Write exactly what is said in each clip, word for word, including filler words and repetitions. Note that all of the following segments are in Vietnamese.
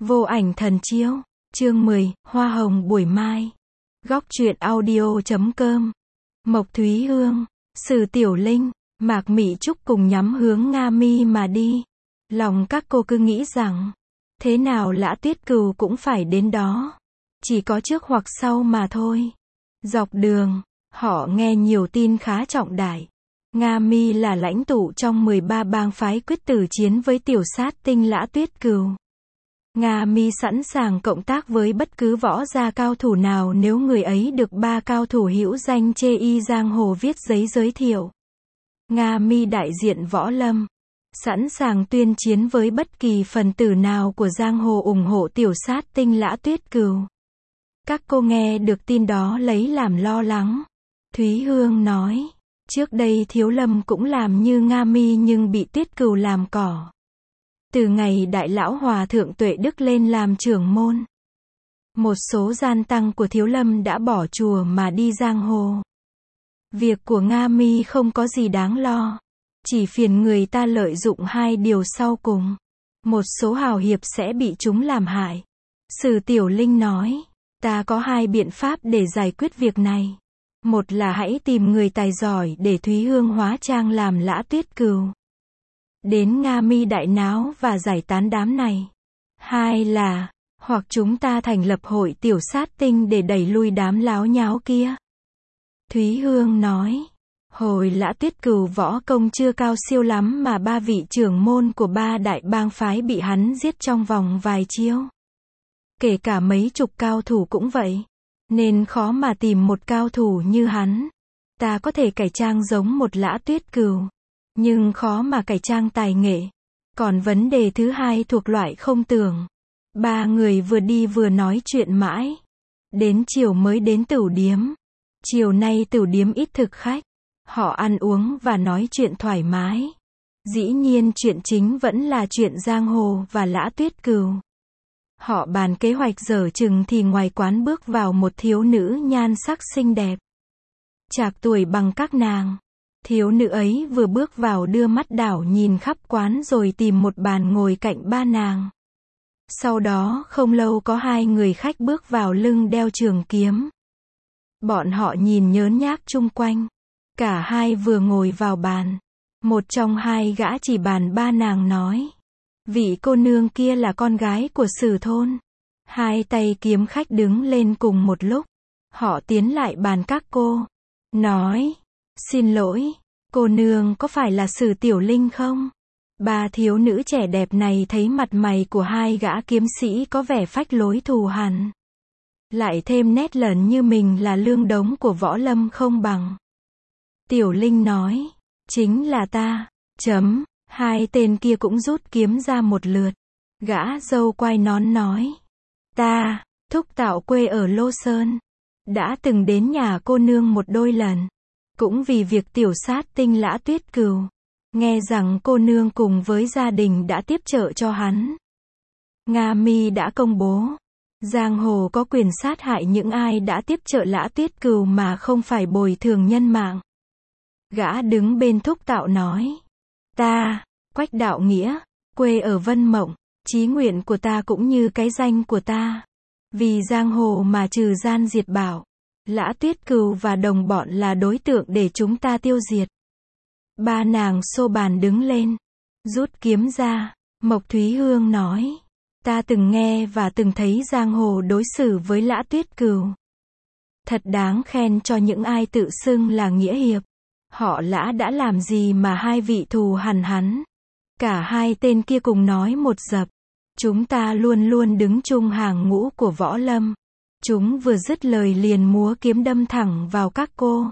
Vô ảnh thần chiếu, chương mười, Hoa hồng buổi mai. Góc truyện audio chấm com. Mộc Thúy Hương, Sử Tiểu Linh, Mạc Mị Trúc cùng nhắm hướng Nga Mi mà đi. Lòng các cô cứ nghĩ rằng, thế nào Lã Tuyết Cừu cũng phải đến đó. Chỉ có trước hoặc sau mà thôi. Dọc đường, họ nghe nhiều tin khá trọng đại. Nga Mi là lãnh tụ trong mười ba bang phái quyết tử chiến với tiểu sát tinh Lã Tuyết Cừu. Nga Mi sẵn sàng cộng tác với bất cứ võ gia cao thủ nào nếu người ấy được ba cao thủ hữu danh chê y giang hồ viết giấy giới thiệu. Nga Mi đại diện võ lâm, sẵn sàng tuyên chiến với bất kỳ phần tử nào của giang hồ ủng hộ tiểu sát tinh Lã Tuyết Cừu. Các cô nghe được tin đó lấy làm lo lắng. Thúy Hương nói, trước đây Thiếu Lâm cũng làm như Nga Mi nhưng bị Tuyết Cừu làm cỏ. Từ ngày Đại Lão Hòa Thượng Tuệ Đức lên làm trưởng môn, một số gian tăng của Thiếu Lâm đã bỏ chùa mà đi giang hồ. Việc của Nga Mi không có gì đáng lo, chỉ phiền người ta lợi dụng hai điều sau cùng. Một số hào hiệp sẽ bị chúng làm hại. Sử Tiểu Linh nói, ta có hai biện pháp để giải quyết việc này. Một là hãy tìm người tài giỏi để Thúy Hương hóa trang làm Lã Tuyết Cừu, đến Nga Mi đại náo và giải tán đám này. Hai là, hoặc chúng ta thành lập hội tiểu sát tinh để đẩy lui đám láo nháo kia. Thúy Hương nói, hồi Lã Tuyết Cừu võ công chưa cao siêu lắm mà ba vị trưởng môn của ba đại bang phái bị hắn giết trong vòng vài chiêu. Kể cả mấy chục cao thủ cũng vậy. Nên khó mà tìm một cao thủ như hắn. Ta có thể cải trang giống một Lã Tuyết Cừu, nhưng khó mà cải trang tài nghệ. Còn vấn đề thứ hai thuộc loại không tưởng. Ba người vừa đi vừa nói chuyện mãi. Đến chiều mới đến tửu điếm. Chiều nay tửu điếm ít thực khách. Họ ăn uống và nói chuyện thoải mái. Dĩ nhiên chuyện chính vẫn là chuyện giang hồ và Lã Tuyết Cừu. Họ bàn kế hoạch dở chừng thì ngoài quán bước vào một thiếu nữ nhan sắc xinh đẹp, trạc tuổi bằng các nàng. Thiếu nữ ấy vừa bước vào đưa mắt đảo nhìn khắp quán rồi tìm một bàn ngồi cạnh ba nàng. Sau đó không lâu có hai người khách bước vào lưng đeo trường kiếm. Bọn họ nhìn nhớn nhác chung quanh. Cả hai vừa ngồi vào bàn. Một trong hai gã chỉ bàn ba nàng nói, vị cô nương kia là con gái của Sử thôn. Hai tay kiếm khách đứng lên cùng một lúc. Họ tiến lại bàn các cô. Nói, xin lỗi, cô nương có phải là Sử Tiểu Linh không? Ba thiếu nữ trẻ đẹp này thấy mặt mày của hai gã kiếm sĩ có vẻ phách lối thù hằn. Lại thêm nét lẩn như mình là lương đống của võ lâm không bằng. Tiểu Linh nói, chính là ta. Chấm. Hai tên kia cũng rút kiếm ra một lượt. Gã dâu quai nón nói, ta, Thúc Tạo quê ở Lô Sơn, đã từng đến nhà cô nương một đôi lần. Cũng vì việc tiểu sát tinh Lã Tuyết Cừu. Nghe rằng cô nương cùng với gia đình đã tiếp trợ cho hắn. Nga Mi đã công bố, giang hồ có quyền sát hại những ai đã tiếp trợ Lã Tuyết Cừu mà không phải bồi thường nhân mạng. Gã đứng bên Thúc Tạo nói, ta, Quách Đạo Nghĩa, quê ở Vân Mộng, chí nguyện của ta cũng như cái danh của ta. Vì giang hồ mà trừ gian diệt bảo. Lã Tuyết Cừu và đồng bọn là đối tượng để chúng ta tiêu diệt. Ba nàng xô bàn đứng lên, rút kiếm ra. Mộc Thúy Hương nói, ta từng nghe và từng thấy giang hồ đối xử với Lã Tuyết Cừu. Thật đáng khen cho những ai tự xưng là nghĩa hiệp. Họ Lã đã làm gì mà hai vị thù hằn hắn. Cả hai tên kia cùng nói một dập. Chúng ta luôn luôn đứng chung hàng ngũ của võ lâm. Chúng vừa dứt lời liền múa kiếm đâm thẳng vào các cô.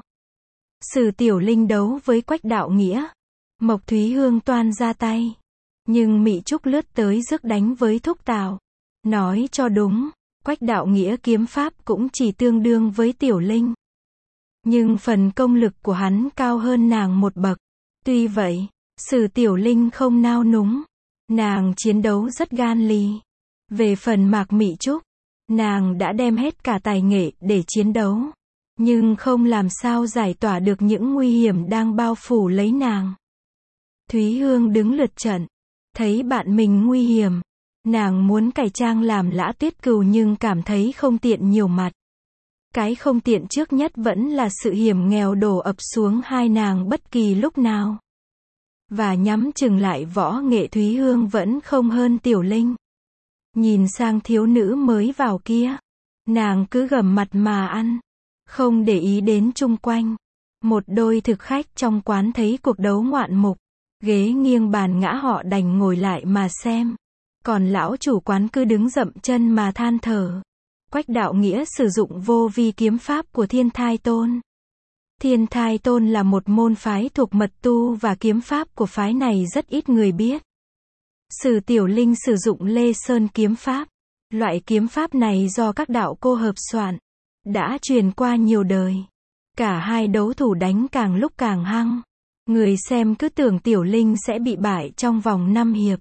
Sử Tiểu Linh đấu với Quách Đạo Nghĩa. Mộc Thúy Hương toan ra tay. Nhưng Mị Trúc lướt tới rước đánh với Thúc Tạo. Nói cho đúng, Quách Đạo Nghĩa kiếm pháp cũng chỉ tương đương với Tiểu Linh. Nhưng phần công lực của hắn cao hơn nàng một bậc. Tuy vậy, Sử Tiểu Linh không nao núng. Nàng chiến đấu rất gan lì. Về phần Mạc Mị Trúc, nàng đã đem hết cả tài nghệ để chiến đấu. Nhưng không làm sao giải tỏa được những nguy hiểm đang bao phủ lấy nàng. Thúy Hương đứng lượt trận. Thấy bạn mình nguy hiểm. Nàng muốn cải trang làm Lã Tuyết Cừu nhưng cảm thấy không tiện nhiều mặt. Cái không tiện trước nhất vẫn là sự hiểm nghèo đổ ập xuống hai nàng bất kỳ lúc nào. Và nhắm chừng lại Võ Nghệ Thúy Hương vẫn không hơn Tiểu Linh. Nhìn sang thiếu nữ mới vào kia, nàng cứ gầm mặt mà ăn, không để ý đến chung quanh. Một đôi thực khách trong quán thấy cuộc đấu ngoạn mục, ghế nghiêng bàn ngã họ đành ngồi lại mà xem. Còn lão chủ quán cứ đứng dậm chân mà than thở. Quách Đạo Nghĩa sử dụng vô vi kiếm pháp của Thiên Thai Tôn. Thiên Thai Tôn là một môn phái thuộc mật tu và kiếm pháp của phái này rất ít người biết. Sử Tiểu Linh sử dụng Lê Sơn kiếm pháp. Loại kiếm pháp này do các đạo cô hợp soạn, đã truyền qua nhiều đời. Cả hai đấu thủ đánh càng lúc càng hăng. Người xem cứ tưởng Tiểu Linh sẽ bị bại trong vòng năm hiệp.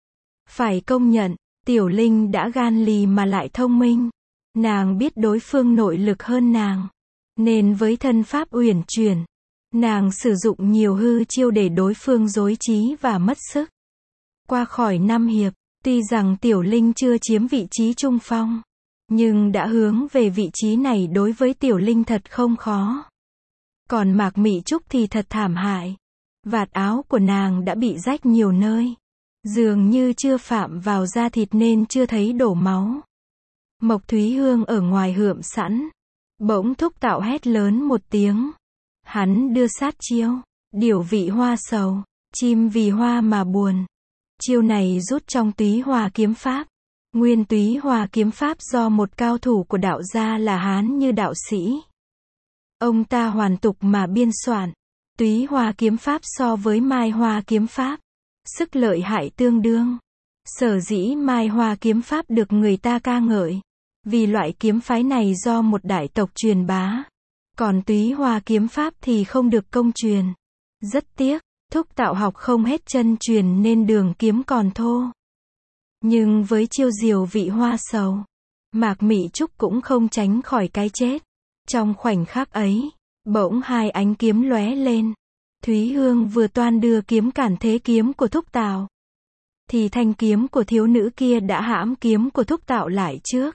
Phải công nhận, Tiểu Linh đã gan lì mà lại thông minh. Nàng biết đối phương nội lực hơn nàng, nên với thân pháp uyển chuyển, nàng sử dụng nhiều hư chiêu để đối phương rối trí và mất sức. Qua khỏi năm hiệp, tuy rằng Tiểu Linh chưa chiếm vị trí trung phong, nhưng đã hướng về vị trí này đối với Tiểu Linh thật không khó. Còn Mạc Mị Trúc thì thật thảm hại. Vạt áo của nàng đã bị rách nhiều nơi. Dường như chưa phạm vào da thịt nên chưa thấy đổ máu. Mộc Thúy Hương ở ngoài hượm sẵn. Bỗng Thúc Tạo hét lớn một tiếng. Hắn đưa sát chiêu. Điểu vị hoa sầu. Chim vì hoa mà buồn. Chiêu này rút trong Túy Hòa kiếm pháp. Nguyên Túy Hòa kiếm pháp do một cao thủ của đạo gia là Hán Như đạo sĩ. Ông ta hoàn tục mà biên soạn. Túy Hòa kiếm pháp so với Mai Hoa kiếm pháp, sức lợi hại tương đương. Sở dĩ Mai Hoa kiếm pháp được người ta ca ngợi, vì loại kiếm phái này do một đại tộc truyền bá. Còn Túy Hòa kiếm pháp thì không được công truyền. Rất tiếc, Thúc Tạo học không hết chân truyền nên đường kiếm còn thô. Nhưng với chiêu diều vị hoa sầu, Mạc Mị Trúc cũng không tránh khỏi cái chết. Trong khoảnh khắc ấy, bỗng hai ánh kiếm lóe lên. Thúy Hương vừa toan đưa kiếm cản thế kiếm của Thúc Tạo, thì thanh kiếm của thiếu nữ kia đã hãm kiếm của Thúc Tạo lại trước.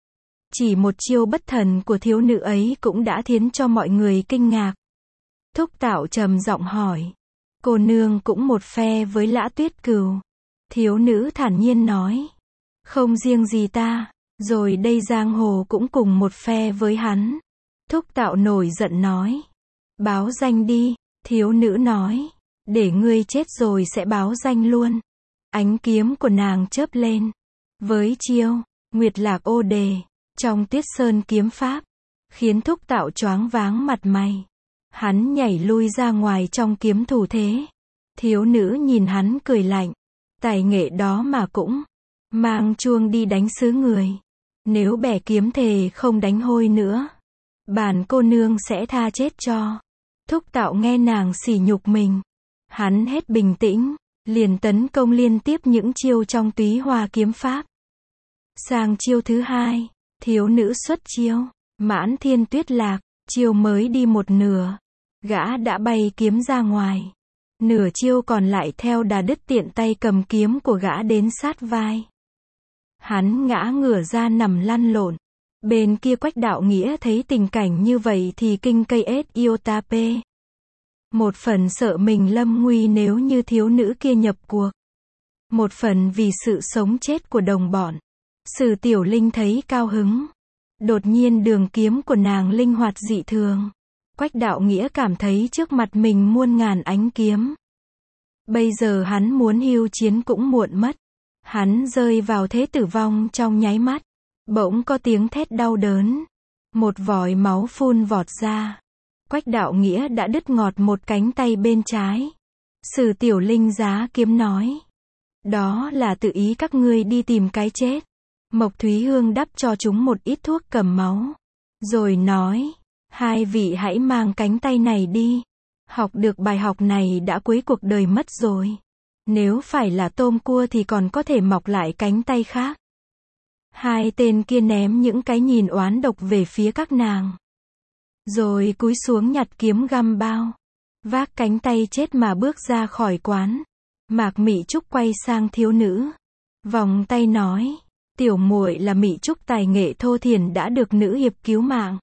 Chỉ một chiêu bất thần của thiếu nữ ấy cũng đã khiến cho mọi người kinh ngạc. Thúc Tạo trầm giọng hỏi. Cô nương cũng một phe với Lã Tuyết Cừu. Thiếu nữ thản nhiên nói. Không riêng gì ta, rồi đây giang hồ cũng cùng một phe với hắn. Thúc Tạo nổi giận nói. Báo danh đi. Thiếu nữ nói. Để ngươi chết rồi sẽ báo danh luôn. Ánh kiếm của nàng chớp lên. Với chiêu Nguyệt Lạc Ô Đề trong Tuyết Sơn kiếm pháp, khiến Thúc Tạo choáng váng mặt mày. Hắn nhảy lui ra ngoài trong kiếm thủ thế. Thiếu nữ nhìn hắn cười lạnh. Tài nghệ đó mà cũng mang chuông đi đánh xứ người. Nếu bẻ kiếm thề không đánh hôi nữa, bản cô nương sẽ tha chết cho. Thúc Tạo nghe nàng sỉ nhục mình, hắn hết bình tĩnh, liền tấn công liên tiếp những chiêu trong Túy Hòa kiếm pháp. Sang chiêu thứ hai, thiếu nữ xuất chiêu, Mãn Thiên Tuyết Lạc, chiêu mới đi một nửa, gã đã bay kiếm ra ngoài. Nửa chiêu còn lại theo đà đứt tiện tay cầm kiếm của gã đến sát vai. Hắn ngã ngửa ra nằm lăn lộn. Bên kia Quách Đạo Nghĩa thấy tình cảnh như vậy thì kinh cây ết iotape. Một phần sợ mình lâm nguy nếu như thiếu nữ kia nhập cuộc. Một phần vì sự sống chết của đồng bọn. Sử Tiểu Linh thấy cao hứng. Đột nhiên đường kiếm của nàng linh hoạt dị thường. Quách Đạo Nghĩa cảm thấy trước mặt mình muôn ngàn ánh kiếm. Bây giờ hắn muốn hưu chiến cũng muộn mất. Hắn rơi vào thế tử vong trong nháy mắt. Bỗng có tiếng thét đau đớn. Một vòi máu phun vọt ra. Quách Đạo Nghĩa đã đứt ngọt một cánh tay bên trái. Sử Tiểu Linh giá kiếm nói. Đó là tự ý các ngươi đi tìm cái chết. Mộc Thúy Hương đắp cho chúng một ít thuốc cầm máu. Rồi nói. Hai vị hãy mang cánh tay này đi. Học được bài học này đã cuối cuộc đời mất rồi. Nếu phải là tôm cua thì còn có thể mọc lại cánh tay khác. Hai tên kia ném những cái nhìn oán độc về phía các nàng. Rồi cúi xuống nhặt kiếm găm bao. Vác cánh tay chết mà bước ra khỏi quán. Mạc Mị Trúc quay sang thiếu nữ. vòng tay nói, tiểu muội là Mị Trúc tài nghệ thô thiển đã được nữ hiệp cứu mạng.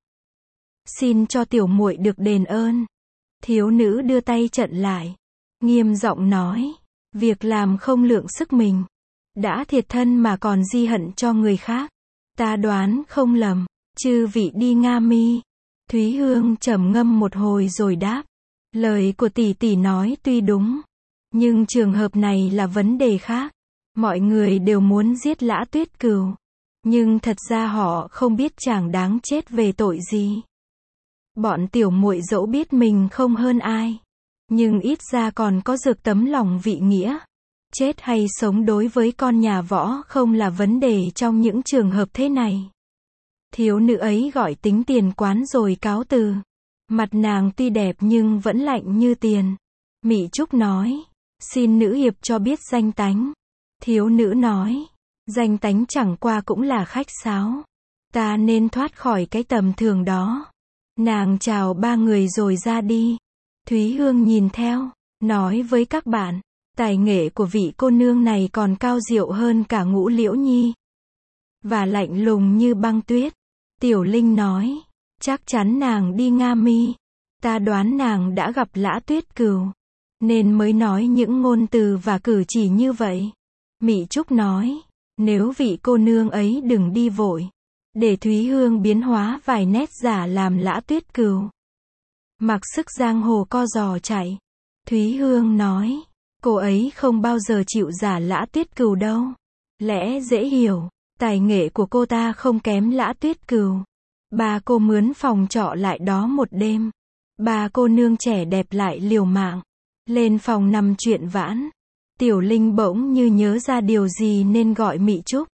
Xin cho tiểu muội được đền ơn. Thiếu nữ đưa tay chặn lại, nghiêm giọng nói, việc làm không lượng sức mình, đã thiệt thân mà còn di hận cho người khác. Ta đoán không lầm, chư vị đi Nga Mi. Thúy Hương trầm ngâm một hồi rồi đáp, lời của tỷ tỷ nói tuy đúng, nhưng trường hợp này là vấn đề khác. Mọi người đều muốn giết Lã Tuyết Cừu, nhưng thật ra họ không biết chàng đáng chết về tội gì. Bọn tiểu muội dẫu biết mình không hơn ai, nhưng ít ra còn có dược tấm lòng vị nghĩa. Chết hay sống đối với con nhà Võ không là vấn đề trong những trường hợp thế này. Thiếu nữ ấy gọi tính tiền quán rồi cáo từ. Mặt nàng tuy đẹp nhưng vẫn lạnh như tiền. Mị Trúc nói, xin nữ hiệp cho biết danh tánh. Thiếu nữ nói, danh tánh chẳng qua cũng là khách sáo. Ta nên thoát khỏi cái tầm thường đó. Nàng chào ba người rồi ra đi. Thúy Hương nhìn theo, nói với các bạn, tài nghệ của vị cô nương này còn cao diệu hơn cả Ngũ Liễu Nhi. Và lạnh lùng như băng tuyết. Tiểu Linh nói, chắc chắn nàng đi Nga Mi. Ta đoán nàng đã gặp Lã Tuyết Cừu, nên mới nói những ngôn từ và cử chỉ như vậy. Mị Trúc nói, nếu vị cô nương ấy đừng đi vội, để Thúy Hương biến hóa vài nét giả làm Lã Tuyết Cừu. Mặc sức giang hồ co giò chạy. Thúy Hương nói, cô ấy không bao giờ chịu giả Lã Tuyết Cừu đâu. Lẽ dễ hiểu, tài nghệ của cô ta không kém Lã Tuyết Cừu. Ba cô mướn phòng trọ lại đó một đêm. Ba cô nương trẻ đẹp lại liều mạng lên phòng nằm chuyện vãn. Tiểu Linh bỗng như nhớ ra điều gì nên gọi Mị Trúc.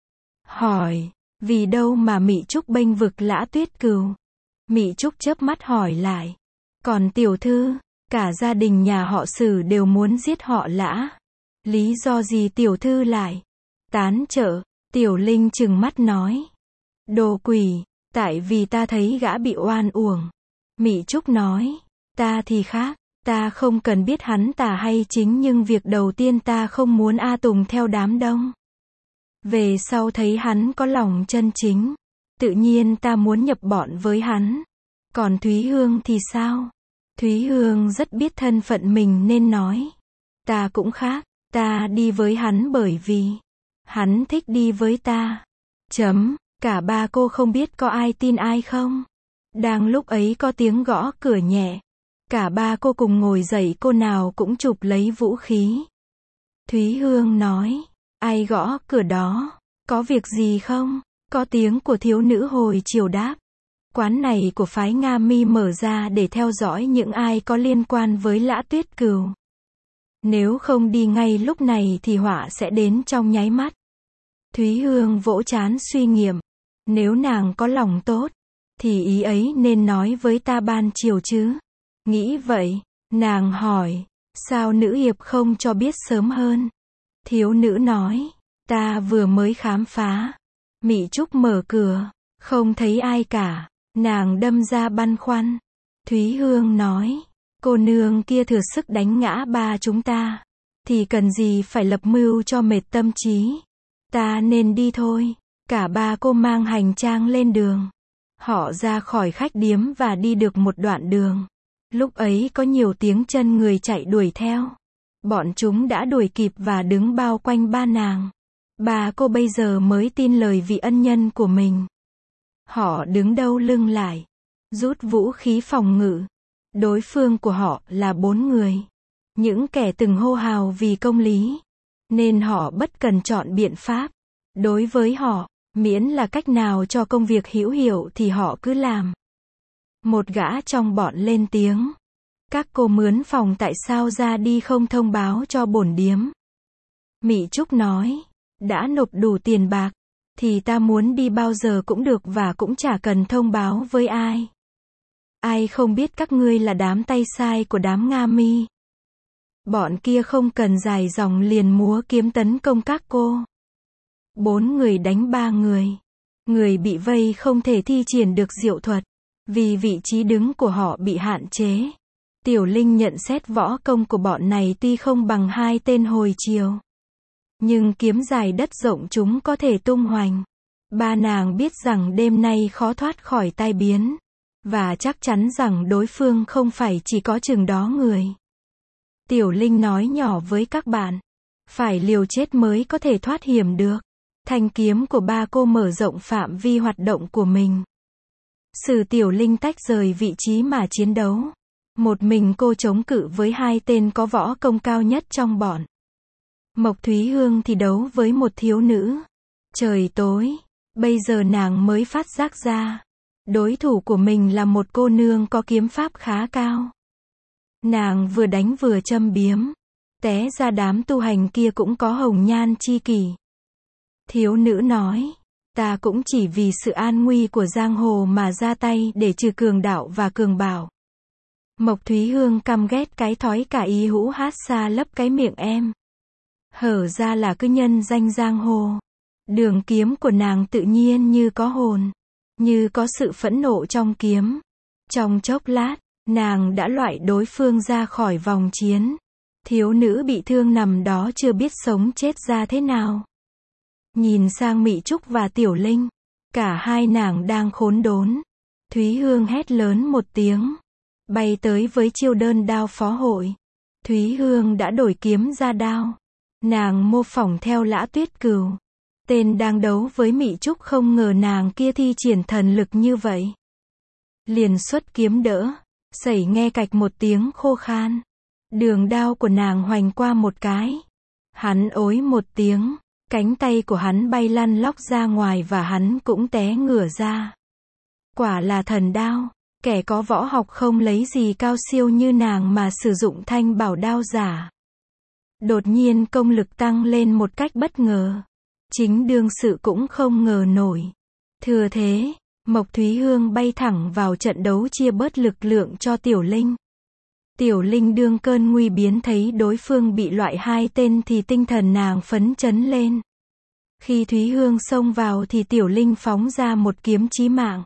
Hỏi, vì đâu mà Mị Trúc bênh vực Lã Tuyết Cừu? Mị Trúc chớp mắt hỏi lại, còn tiểu thư, cả gia đình nhà họ Sử đều muốn giết họ Lã. Lý do gì tiểu thư lại tán trợ? Tiểu Linh trừng mắt nói, đồ quỷ, tại vì ta thấy gã bị oan uổng. Mị Trúc nói, ta thì khác, ta không cần biết hắn tà hay chính, nhưng việc đầu tiên ta không muốn A Tùng theo đám đông. Về sau thấy hắn có lòng chân chính, tự nhiên ta muốn nhập bọn với hắn. Còn Thúy Hương thì sao? Thúy Hương rất biết thân phận mình nên nói, ta cũng khác, ta đi với hắn bởi vì hắn thích đi với ta. Chấm, cả ba cô không biết có ai tin ai không? Đang lúc ấy có tiếng gõ cửa nhẹ. Cả ba cô cùng ngồi dậy, cô nào cũng chụp lấy vũ khí. Thúy Hương nói, ai gõ cửa đó? Có việc gì không? Có tiếng của thiếu nữ hồi chiều đáp. Quán này của phái Nga Mi mở ra để theo dõi những ai có liên quan với Lã Tuyết Cừu. Nếu không đi ngay lúc này thì họa sẽ đến trong nháy mắt. Thúy Hương vỗ trán suy nghiệm. Nếu nàng có lòng tốt, thì ý ấy nên nói với ta ban chiều chứ. Nghĩ vậy, nàng hỏi, sao nữ hiệp không cho biết sớm hơn? Thiếu nữ nói, ta vừa mới khám phá. Mị Trúc mở cửa, không thấy ai cả. Nàng đâm ra băn khoăn. Thúy Hương nói, cô nương kia thừa sức đánh ngã ba chúng ta, thì cần gì phải lập mưu cho mệt tâm trí. Ta nên đi thôi. Cả ba cô mang hành trang lên đường. Họ ra khỏi khách điếm và đi được một đoạn đường. Lúc ấy có nhiều tiếng chân người chạy đuổi theo. Bọn chúng đã đuổi kịp và đứng bao quanh ba nàng. Ba cô bây giờ mới tin lời vị ân nhân của mình. Họ đứng đâu lưng lại, rút vũ khí phòng ngự. Đối phương của họ là bốn người. Những kẻ từng hô hào vì công lý. Nên họ bất cần chọn biện pháp. Đối với họ, miễn là cách nào cho công việc hữu hiệu thì họ cứ làm. Một gã trong bọn lên tiếng. Các cô mướn phòng tại sao ra đi không thông báo cho bổn điếm? Mị Trúc nói, đã nộp đủ tiền bạc, thì ta muốn đi bao giờ cũng được và cũng chả cần thông báo với ai. Ai không biết các ngươi là đám tay sai của đám Nga Mi. Bọn kia không cần dài dòng liền múa kiếm tấn công các cô. Bốn người đánh ba người. Người bị vây không thể thi triển được diệu thuật, vì vị trí đứng của họ bị hạn chế. Tiểu Linh nhận xét võ công của bọn này tuy không bằng hai tên hồi chiều, Nhưng kiếm dài đất rộng chúng có thể tung hoành. Ba nàng biết rằng đêm nay khó thoát khỏi tai biến. Và chắc chắn rằng đối phương không phải chỉ có chừng đó người. Tiểu Linh nói nhỏ với các bạn. Phải liều chết mới có thể thoát hiểm được. Thanh kiếm của ba cô mở rộng phạm vi hoạt động của mình. Sử Tiểu Linh tách rời vị trí mà chiến đấu. Một mình cô chống cự với hai tên có võ công cao nhất trong bọn. Mộc Thúy Hương thì đấu với một thiếu nữ. Trời tối, bây giờ nàng mới phát giác ra. Đối thủ của mình là một cô nương có kiếm pháp khá cao. Nàng vừa đánh vừa châm biếm. Té ra đám tu hành kia cũng có hồng nhan chi kỷ. Thiếu nữ nói, ta cũng chỉ vì sự an nguy của giang hồ mà ra tay để trừ cường đạo và cường bảo. Mộc Thúy Hương căm ghét cái thói cả ý hũ hát xa lấp cái miệng em. Hở ra là cứ nhân danh giang hồ. Đường kiếm của nàng tự nhiên như có hồn. Như có sự phẫn nộ trong kiếm. Trong chốc lát, nàng đã loại đối phương ra khỏi vòng chiến. Thiếu nữ bị thương nằm đó chưa biết sống chết ra thế nào. Nhìn sang Mị Trúc và Tiểu Linh. Cả hai nàng đang khốn đốn. Thúy Hương hét lớn một tiếng. Bay tới với chiêu đơn đao phó hội. Thúy Hương đã đổi kiếm ra đao. Nàng mô phỏng theo Lã Tuyết Cừu. Tên đang đấu với Mị Trúc không ngờ nàng kia thi triển thần lực như vậy. Liền xuất kiếm đỡ. Sẩy nghe cạch một tiếng khô khan. Đường đao của nàng hoành qua một cái. Hắn ối một tiếng. Cánh tay của hắn bay lăn lóc ra ngoài và hắn cũng té ngửa ra. Quả là thần đao. Kẻ có võ học không lấy gì cao siêu như nàng mà sử dụng thanh bảo đao giả. Đột nhiên công lực tăng lên một cách bất ngờ. Chính đương sự cũng không ngờ nổi. Thừa thế, Mộc Thúy Hương bay thẳng vào trận đấu chia bớt lực lượng cho Tiểu Linh. Tiểu Linh đương cơn nguy biến thấy đối phương bị loại hai tên thì tinh thần nàng phấn chấn lên. Khi Thúy Hương xông vào thì Tiểu Linh phóng ra một kiếm chí mạng.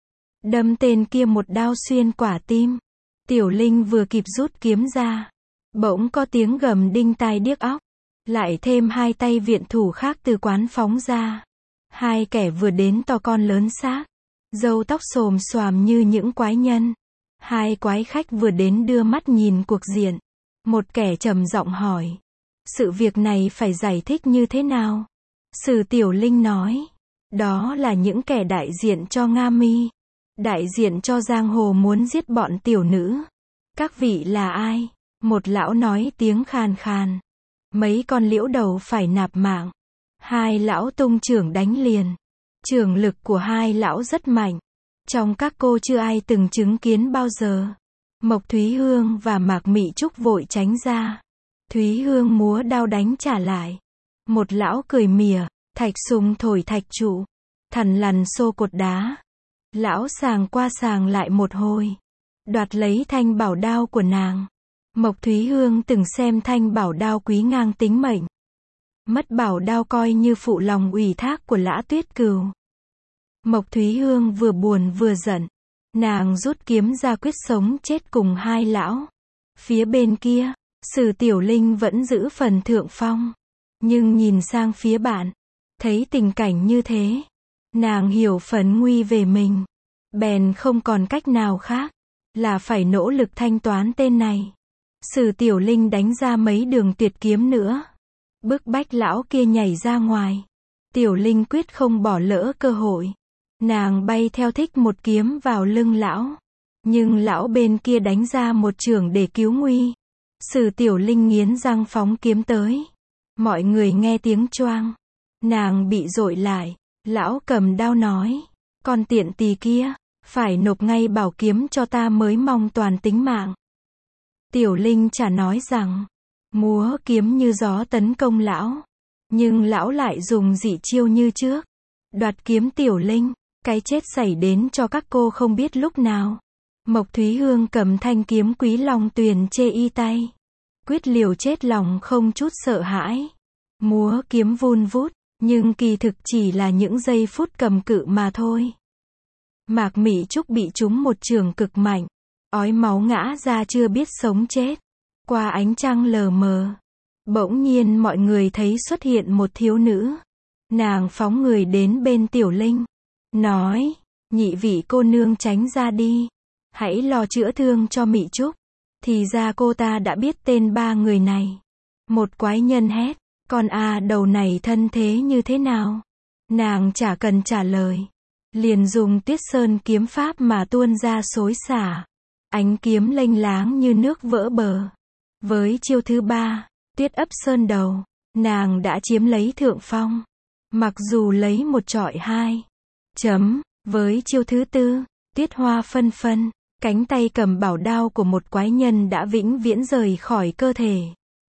Đâm tên kia một đao xuyên quả tim. Tiểu Linh vừa kịp rút kiếm ra. Bỗng có tiếng gầm đinh tai điếc óc. Lại thêm hai tay viện thủ khác từ quán phóng ra. Hai kẻ vừa đến to con lớn xác. Râu tóc xồm xoàm như những quái nhân. Hai quái khách vừa đến đưa mắt nhìn cuộc diện. Một kẻ trầm giọng hỏi. Sự việc này phải giải thích như thế nào? Sử Tiểu Linh nói. Đó là những kẻ đại diện cho Nga Mi. Đại diện cho giang hồ muốn giết bọn tiểu nữ. Các vị là ai? Một lão nói tiếng khàn khàn. Mấy con liễu đầu phải nạp mạng. Hai lão tung chưởng đánh liền. Chưởng lực của hai lão rất mạnh. Trong các cô chưa ai từng chứng kiến bao giờ. Mộc Thúy Hương và Mạc Mị Trúc vội tránh ra. Thúy Hương múa đao đánh trả lại. Một lão cười mỉa. Thạch sùng thổi thạch trụ. Thằn lằn xô cột đá. Lão sàng qua sàng lại một hồi. Đoạt lấy thanh bảo đao của nàng. Mộc Thúy Hương từng xem thanh bảo đao quý ngang tính mệnh. Mất bảo đao coi như phụ lòng ủy thác của Lã Tuyết Cừu. Mộc Thúy Hương vừa buồn vừa giận. Nàng rút kiếm ra quyết sống chết cùng hai lão. Phía bên kia, Sử Tiểu Linh vẫn giữ phần thượng phong. Nhưng nhìn sang phía bạn, thấy tình cảnh như thế. Nàng hiểu phần nguy về mình. Bèn không còn cách nào khác. Là phải nỗ lực thanh toán tên này. Sử Tiểu Linh đánh ra mấy đường tuyệt kiếm nữa. Bức bách lão kia nhảy ra ngoài. Tiểu Linh quyết không bỏ lỡ cơ hội. Nàng bay theo thích một kiếm vào lưng lão. Nhưng lão bên kia đánh ra một chưởng để cứu nguy. Sử Tiểu Linh nghiến răng phóng kiếm tới. Mọi người nghe tiếng choang. Nàng bị dội lại. Lão cầm đao nói. Con tiện tỳ kia, phải nộp ngay bảo kiếm cho ta mới mong toàn tính mạng. Tiểu Linh chả nói rằng. Múa kiếm như gió tấn công lão. Nhưng lão lại dùng dị chiêu như trước. Đoạt kiếm Tiểu Linh. Cái chết xảy đến cho các cô không biết lúc nào. Mộc Thúy Hương cầm thanh kiếm Quý Long Tuyền chê y tay. Quyết liều chết lòng không chút sợ hãi. Múa kiếm vun vút. Nhưng kỳ thực chỉ là những giây phút cầm cự mà thôi. Mạc Mị Trúc bị trúng một chưởng cực mạnh. Ói máu ngã ra chưa biết sống chết. Qua ánh trăng lờ mờ. Bỗng nhiên mọi người thấy xuất hiện một thiếu nữ. Nàng phóng người đến bên Tiểu Linh. Nói, nhị vị cô nương tránh ra đi. Hãy lo chữa thương cho Mị Trúc. Thì ra cô ta đã biết tên ba người này. Một quái nhân hét, con a đầu này thân thế như thế nào? Nàng chả cần trả lời. Liền dùng Tuyết Sơn kiếm pháp mà tuôn ra xối xả. Ánh kiếm lênh láng như nước vỡ bờ. Với chiêu thứ ba, Tuyết ấp sơn đầu, nàng đã chiếm lấy thượng phong. Mặc dù lấy một trọi hai. Chấm, với chiêu thứ tư, Tuyết hoa phân phân, cánh tay cầm bảo đao của một quái nhân đã vĩnh viễn rời khỏi cơ thể.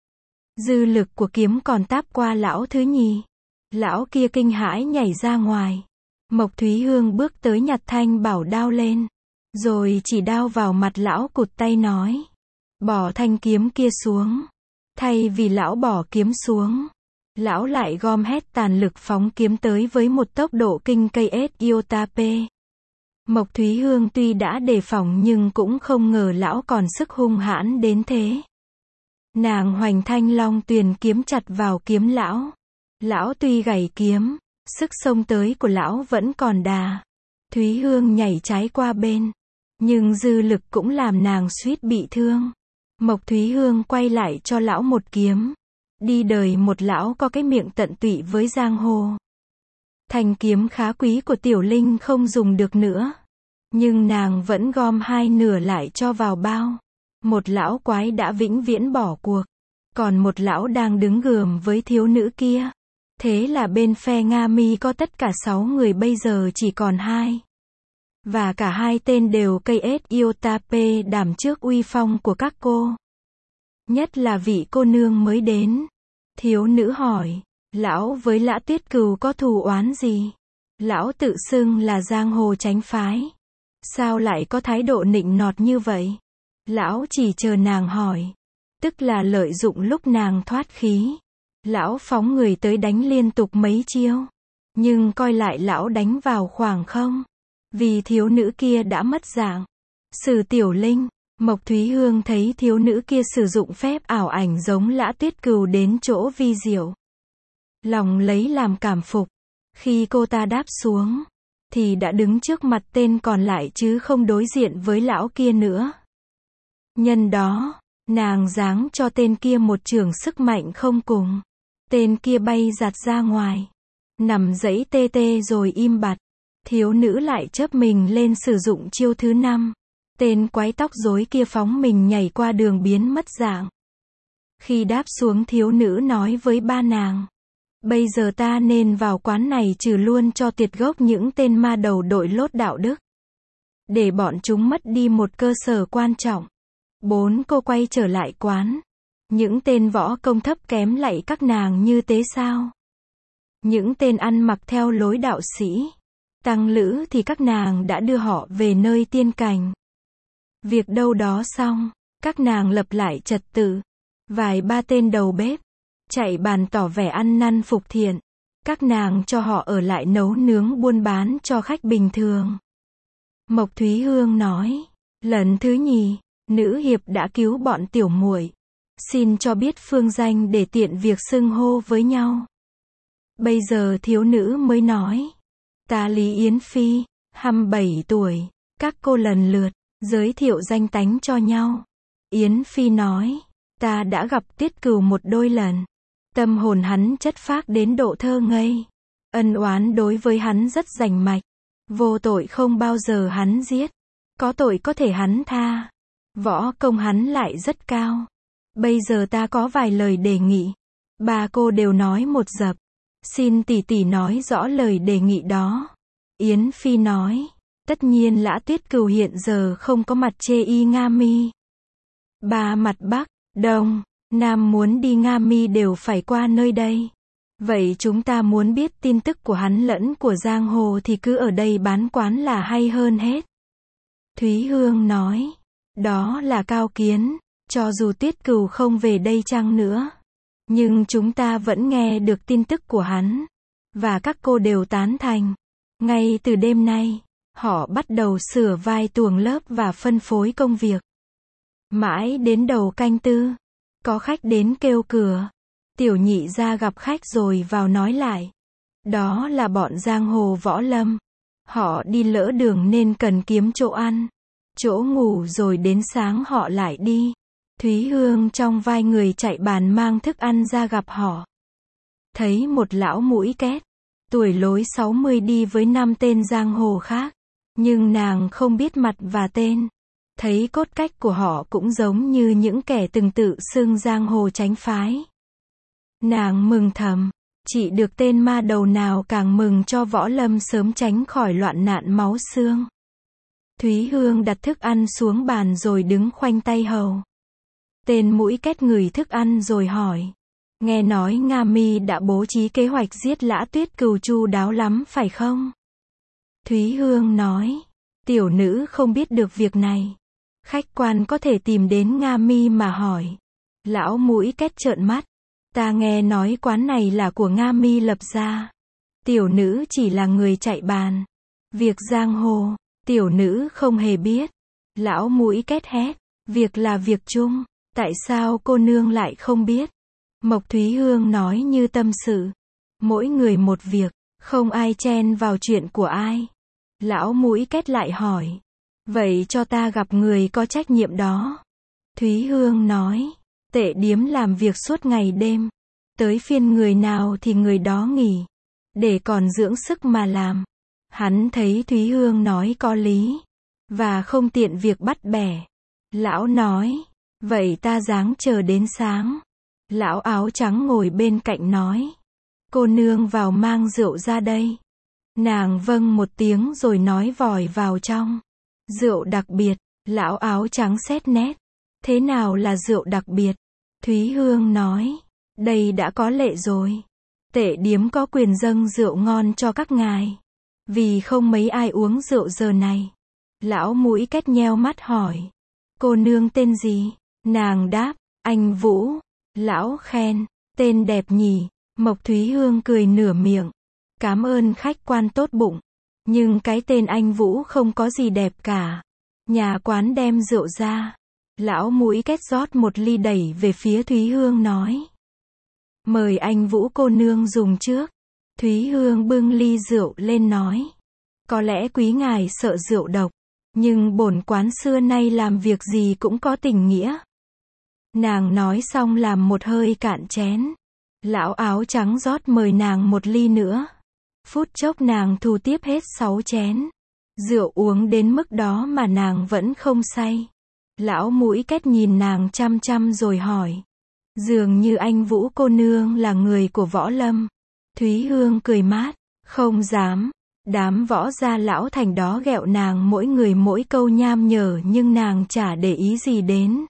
Dư lực của kiếm còn táp qua lão thứ nhì. Lão kia kinh hãi nhảy ra ngoài. Mộc Thúy Hương bước tới nhặt thanh bảo đao lên. Rồi chỉ đao vào mặt lão cụt tay nói. Bỏ thanh kiếm kia xuống. Thay vì lão bỏ kiếm xuống, lão lại gom hết tàn lực phóng kiếm tới với một tốc độ kinh cây ét Iotape. Mộc Thúy Hương tuy đã đề phòng nhưng cũng không ngờ lão còn sức hung hãn đến thế. Nàng hoành thanh long tuyền kiếm chặt vào kiếm lão. Lão tuy gảy kiếm, sức xông tới của lão vẫn còn đà. Thúy Hương nhảy trái qua bên, nhưng dư lực cũng làm nàng suýt bị thương. Mộc Thúy Hương quay lại cho lão một kiếm. Đi đời một lão có cái miệng tận tụy với giang hồ. Thanh kiếm khá quý của Tiểu Linh không dùng được nữa. Nhưng nàng vẫn gom hai nửa lại cho vào bao. Một lão quái đã vĩnh viễn bỏ cuộc. Còn một lão đang đứng gườm với thiếu nữ kia. Thế là bên phe Nga Mi có tất cả sáu người bây giờ chỉ còn hai. Và cả hai tên đều cây ét Iotape đảm trước uy phong của các cô. Nhất là vị cô nương mới đến. Thiếu nữ hỏi, lão với Lã Tuyết Cừu có thù oán gì? Lão tự xưng là giang hồ chánh phái. Sao lại có thái độ nịnh nọt như vậy? Lão chỉ chờ nàng hỏi. Tức là lợi dụng lúc nàng thoát khí. Lão phóng người tới đánh liên tục mấy chiêu. Nhưng coi lại lão đánh vào khoảng không. Vì thiếu nữ kia đã mất dạng. Sử Tiểu Linh, Mộc Thúy Hương thấy thiếu nữ kia sử dụng phép ảo ảnh giống Lã Tuyết Cừu đến chỗ vi diệu. Lòng lấy làm cảm phục. Khi cô ta đáp xuống, thì đã đứng trước mặt tên còn lại chứ không đối diện với lão kia nữa. Nhân đó, nàng giáng cho tên kia một chưởng sức mạnh không cùng. Tên kia bay giạt ra ngoài. Nằm dẫy tê tê rồi im bặt. Thiếu nữ lại chớp mình lên sử dụng chiêu thứ năm. Tên quái tóc rối kia phóng mình nhảy qua đường biến mất dạng. Khi đáp xuống thiếu nữ nói với ba nàng. Bây giờ ta nên vào quán này trừ luôn cho tiệt gốc những tên ma đầu đội lốt đạo đức. Để bọn chúng mất đi một cơ sở quan trọng. Bốn cô quay trở lại quán. Những tên võ công thấp kém lạy các nàng như thế sao? Những tên ăn mặc theo lối đạo sĩ, tăng lữ thì các nàng đã đưa họ về nơi tiên cảnh. Việc đâu đó xong, các nàng lập lại trật tự. Vài ba tên đầu bếp chạy bàn tỏ vẻ ăn năn phục thiện. Các nàng cho họ ở lại nấu nướng buôn bán cho khách bình thường. Mộc Thúy Hương nói, lần thứ nhì, nữ hiệp đã cứu bọn tiểu muội. Xin cho biết phương danh để tiện việc xưng hô với nhau. Bây giờ thiếu nữ mới nói, ta Lý Yến Phi, hai mươi bảy tuổi. Các cô lần lượt giới thiệu danh tánh cho nhau. Yến Phi nói, ta đã gặp Tiết Cừu một đôi lần. Tâm hồn hắn chất phác đến độ thơ ngây. Ân oán đối với hắn rất rành mạch. Vô tội không bao giờ hắn giết. Có tội có thể hắn tha. Võ công hắn lại rất cao. Bây giờ ta có vài lời đề nghị. Ba cô đều nói một dập. Xin tỷ tỷ nói rõ lời đề nghị đó. Yến Phi nói, tất nhiên Lã Tuyết Cừu hiện giờ không có mặt chê y Nga Mi. Ba mặt Bắc, Đông, Nam muốn đi Nga Mi đều phải qua nơi đây. Vậy chúng ta muốn biết tin tức của hắn lẫn của giang hồ thì cứ ở đây bán quán là hay hơn hết. Thúy Hương nói, đó là cao kiến, cho dù Tuyết Cừu không về đây chăng nữa. Nhưng chúng ta vẫn nghe được tin tức của hắn. Và các cô đều tán thành. Ngay từ đêm nay, họ bắt đầu sửa vai tuồng lớp và phân phối công việc. Mãi đến đầu canh tư, có khách đến kêu cửa. Tiểu nhị ra gặp khách rồi vào nói lại. Đó là bọn giang hồ võ lâm. Họ đi lỡ đường nên cần kiếm chỗ ăn, chỗ ngủ rồi đến sáng họ lại đi. Thúy Hương trong vai người chạy bàn mang thức ăn ra gặp họ. Thấy một lão mũi két, tuổi lối sáu mươi đi với năm tên giang hồ khác. Nhưng nàng không biết mặt và tên. Thấy cốt cách của họ cũng giống như những kẻ từng tự xưng giang hồ chánh phái. Nàng mừng thầm, chỉ được tên ma đầu nào càng mừng cho võ lâm sớm tránh khỏi loạn nạn máu xương. Thúy Hương đặt thức ăn xuống bàn rồi đứng khoanh tay hầu. Tên mũi két ngửi thức ăn rồi hỏi. Nghe nói Nga Mi đã bố trí kế hoạch giết Lã Tuyết Cừu chu đáo lắm phải không? Thúy Hương nói. Tiểu nữ không biết được việc này. Khách quan có thể tìm đến Nga Mi mà hỏi. Lão mũi két trợn mắt. Ta nghe nói quán này là của Nga Mi lập ra. Tiểu nữ chỉ là người chạy bàn. Việc giang hồ, tiểu nữ không hề biết. Lão mũi két hét. Việc là việc chung. Tại sao cô nương lại không biết? Mộc Thúy Hương nói như tâm sự. Mỗi người một việc, không ai chen vào chuyện của ai. Lão mũi két lại hỏi. Vậy cho ta gặp người có trách nhiệm đó. Thúy Hương nói. Tệ điếm làm việc suốt ngày đêm. Tới phiên người nào thì người đó nghỉ. Để còn dưỡng sức mà làm. Hắn thấy Thúy Hương nói có lý. Và không tiện việc bắt bẻ. Lão nói. Vậy ta ráng chờ đến sáng. Lão áo trắng ngồi bên cạnh nói. Cô nương vào mang rượu ra đây. Nàng vâng một tiếng rồi nói vòi vào trong. Rượu đặc biệt. Lão áo trắng xét nét. Thế nào là rượu đặc biệt? Thúy Hương nói. Đây đã có lệ rồi. Tệ điếm có quyền dâng rượu ngon cho các ngài. Vì không mấy ai uống rượu giờ này. Lão mũi két nheo mắt hỏi. Cô nương tên gì? Nàng đáp. Anh Vũ. Lão khen. Tên đẹp nhỉ. Mộc Thúy Hương cười nửa miệng. Cảm ơn khách quan tốt bụng. Nhưng cái tên anh Vũ không có gì đẹp cả. Nhà quán đem rượu ra. Lão mũi két rót một ly đẩy về phía Thúy Hương nói. Mời anh Vũ cô nương dùng trước. Thúy Hương bưng ly rượu lên nói. Có lẽ quý ngài sợ rượu độc. Nhưng bổn quán xưa nay làm việc gì cũng có tình nghĩa. Nàng nói xong làm một hơi cạn chén. Lão áo trắng rót mời nàng một ly nữa. Phút chốc nàng thu tiếp hết sáu chén. Rượu uống đến mức đó mà nàng vẫn không say. Lão mũi két nhìn nàng chăm chăm rồi hỏi. Dường như anh Vũ cô nương là người của võ lâm. Thúy Hương cười mát. Không dám. Đám võ gia lão thành đó ghẹo nàng mỗi người mỗi câu nham nhở nhưng nàng chả để ý gì đến.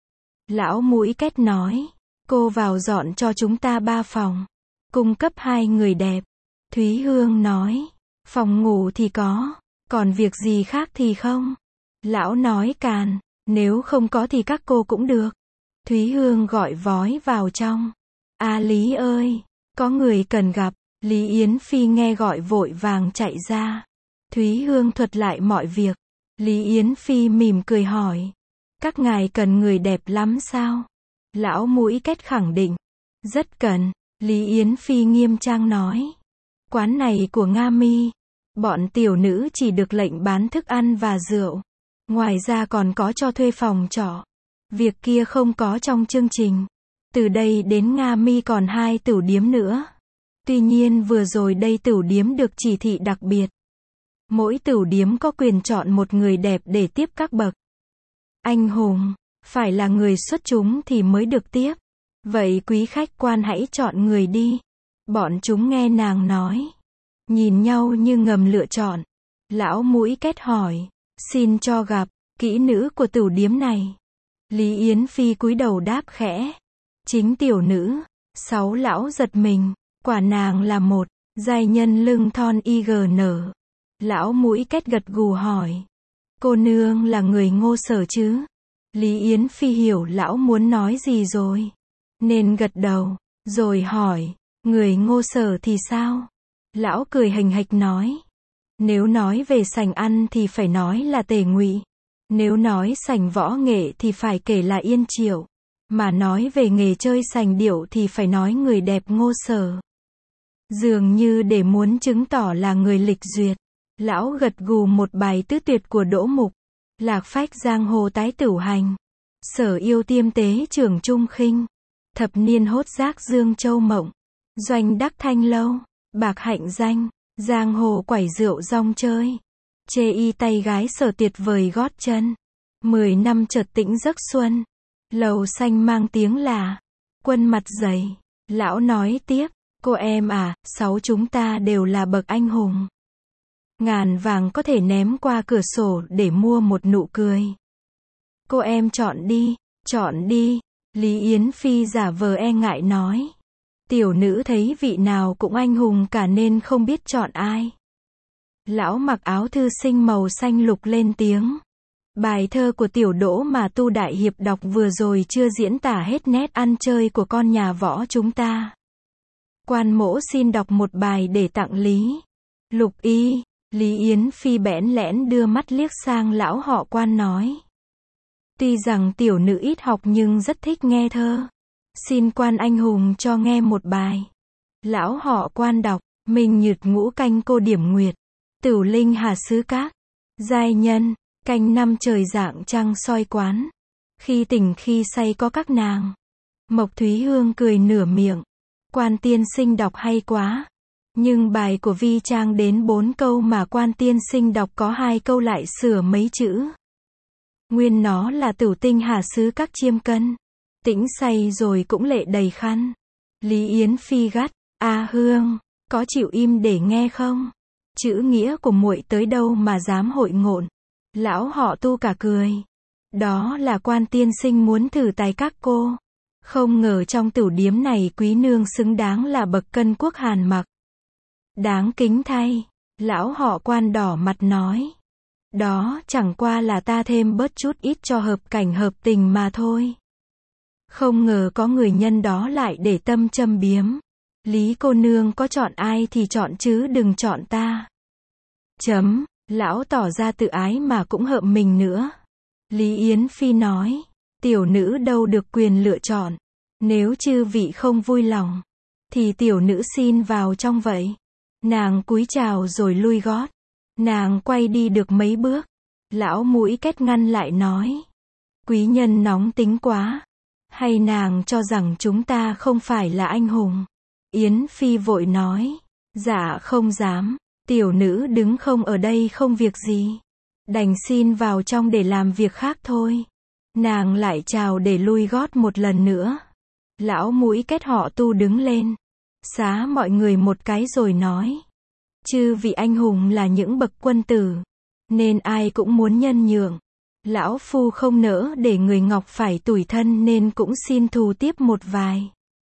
Lão mũi két nói. Cô vào dọn cho chúng ta ba phòng. Cung cấp hai người đẹp. Thúy Hương nói. Phòng ngủ thì có. Còn việc gì khác thì không. Lão nói càn. Nếu không có thì các cô cũng được. Thúy Hương gọi vói vào trong. A Lý ơi. Có người cần gặp. Lý Yến Phi nghe gọi vội vàng chạy ra. Thúy Hương thuật lại mọi việc. Lý Yến Phi mỉm cười hỏi. Các ngài cần người đẹp lắm sao? Lão mũi két khẳng định. Rất cần. Lý Yến Phi nghiêm trang nói. Quán này của Nga Mi. Bọn tiểu nữ chỉ được lệnh bán thức ăn và rượu. Ngoài ra còn có cho thuê phòng trọ. Việc kia không có trong chương trình. Từ đây đến Nga Mi còn hai tửu điếm nữa. Tuy nhiên vừa rồi đây tửu điếm được chỉ thị đặc biệt. Mỗi tửu điếm có quyền chọn một người đẹp để tiếp các bậc anh hùng. Phải là người xuất chúng thì mới được tiếp. Vậy quý khách quan hãy chọn người đi. Bọn chúng nghe nàng nói. Nhìn nhau như ngầm lựa chọn. Lão mũi két hỏi. Xin cho gặp kỹ nữ của tửu điếm này. Lý Yến Phi cúi đầu đáp khẽ. Chính tiểu nữ. Sáu lão giật mình. Quả nàng là một giai nhân lưng thon y gờ nở. Lão mũi két gật gù hỏi. Cô nương là người Ngô Sở chứ? Lý Yến Phi hiểu lão muốn nói gì rồi. Nên gật đầu. Rồi hỏi. Người Ngô Sở thì sao? Lão cười hình hạch nói. Nếu nói về sành ăn thì phải nói là Tề Ngụy. Nếu nói sành võ nghệ thì phải kể là Yên Triệu. Mà nói về nghề chơi sành điệu thì phải nói người đẹp Ngô Sở. Dường như để muốn chứng tỏ là người lịch duyệt, lão gật gù một bài tứ tuyệt của Đỗ Mục. Lạc phách giang hồ tái tửu hành. Sở yêu tiêm tế trường trung khinh. Thập niên hốt giác dương châu mộng. Doanh đắc thanh lâu. Bạc hạnh danh. Giang hồ quẩy rượu rong chơi. Chê y tay gái Sở tuyệt vời gót chân. Mười năm chợt tĩnh giấc xuân. Lầu xanh mang tiếng là. Quân mặt dày. Lão nói tiếp. Cô em à, sáu chúng ta đều là bậc anh hùng. Ngàn vàng có thể ném qua cửa sổ để mua một nụ cười. Cô em chọn đi, chọn đi. Lý Yến Phi giả vờ e ngại nói. Tiểu nữ thấy vị nào cũng anh hùng cả nên không biết chọn ai. Lão mặc áo thư sinh màu xanh lục lên tiếng. Bài thơ của tiểu Đỗ mà Tu đại hiệp đọc vừa rồi chưa diễn tả hết nét ăn chơi của con nhà võ chúng ta. Quan mỗ xin đọc một bài để tặng Lý Lục Y. Lý Yến Phi bẽn lẽn đưa mắt liếc sang lão họ Quan nói. Tuy rằng tiểu nữ ít học nhưng rất thích nghe thơ. Xin Quan anh hùng cho nghe một bài. Lão họ Quan đọc. Minh nhật ngũ canh cô điểm nguyệt. Tửu linh hà sứ các. Giai nhân. Canh năm trời dạng trăng soi quán. Khi tỉnh khi say có các nàng. Mộc Thúy Hương cười nửa miệng. Quan tiên sinh đọc hay quá. Nhưng bài của Vi Trang đến bốn câu mà Quan tiên sinh đọc có hai câu lại sửa mấy chữ. Nguyên nó là tửu tinh hà sứ các chiêm cân. Tĩnh say rồi cũng lệ đầy khăn. Lý Yến Phi gắt. A Hương, có chịu im để nghe không? Chữ nghĩa của muội tới đâu mà dám hội ngộn. Lão họ Tu cả cười. Đó là Quan tiên sinh muốn thử tài các cô. Không ngờ trong tửu điếm này quý nương xứng đáng là bậc cân quốc hàn mặc. Đáng kính thay. Lão họ Quan đỏ mặt nói. Đó chẳng qua là ta thêm bớt chút ít cho hợp cảnh hợp tình mà thôi. Không ngờ có người nhân đó lại để tâm châm biếm. Lý cô nương có chọn ai thì chọn chứ đừng chọn ta. Chấm. Lão tỏ ra tự ái mà cũng hợm mình nữa. Lý Yến Phi nói. Tiểu nữ đâu được quyền lựa chọn. Nếu chư vị không vui lòng, thì tiểu nữ xin vào trong vậy. Nàng cúi chào rồi lui gót. Nàng quay đi được mấy bước. Lão mũi két ngăn lại nói. Quý nhân nóng tính quá. Hay nàng cho rằng chúng ta không phải là anh hùng? Yến Phi vội nói. Dạ không dám. Tiểu nữ đứng không ở đây không việc gì. Đành xin vào trong để làm việc khác thôi. Nàng lại chào để lui gót một lần nữa. Lão mũi két họ Tu đứng lên. Xá mọi người một cái rồi nói. Chư vị anh hùng là những bậc quân tử. Nên ai cũng muốn nhân nhượng. Lão phu không nỡ để người ngọc phải tủi thân nên cũng xin thù tiếp một vài.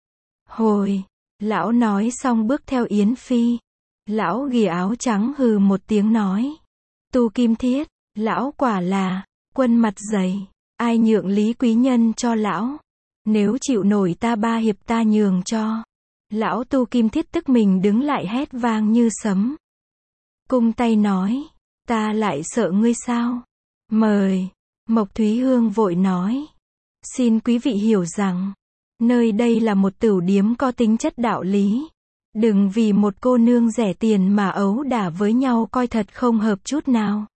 Hồi. Lão nói xong bước theo Yến Phi. Lão ghì áo trắng hừ một tiếng nói. Tu Kim Thiết. Lão quả là quân mặt dày. Ai nhượng Lý quý nhân cho lão? Nếu chịu nổi ta ba hiệp ta nhường cho. Lão Tu Kim Thiết tức mình đứng lại hét vang như sấm. Cung tay nói. Ta lại sợ ngươi sao? Mời. Mộc Thúy Hương vội nói. Xin quý vị hiểu rằng. Nơi đây là một tửu điếm có tính chất đạo lý. Đừng vì một cô nương rẻ tiền mà ấu đả với nhau coi thật không hợp chút nào.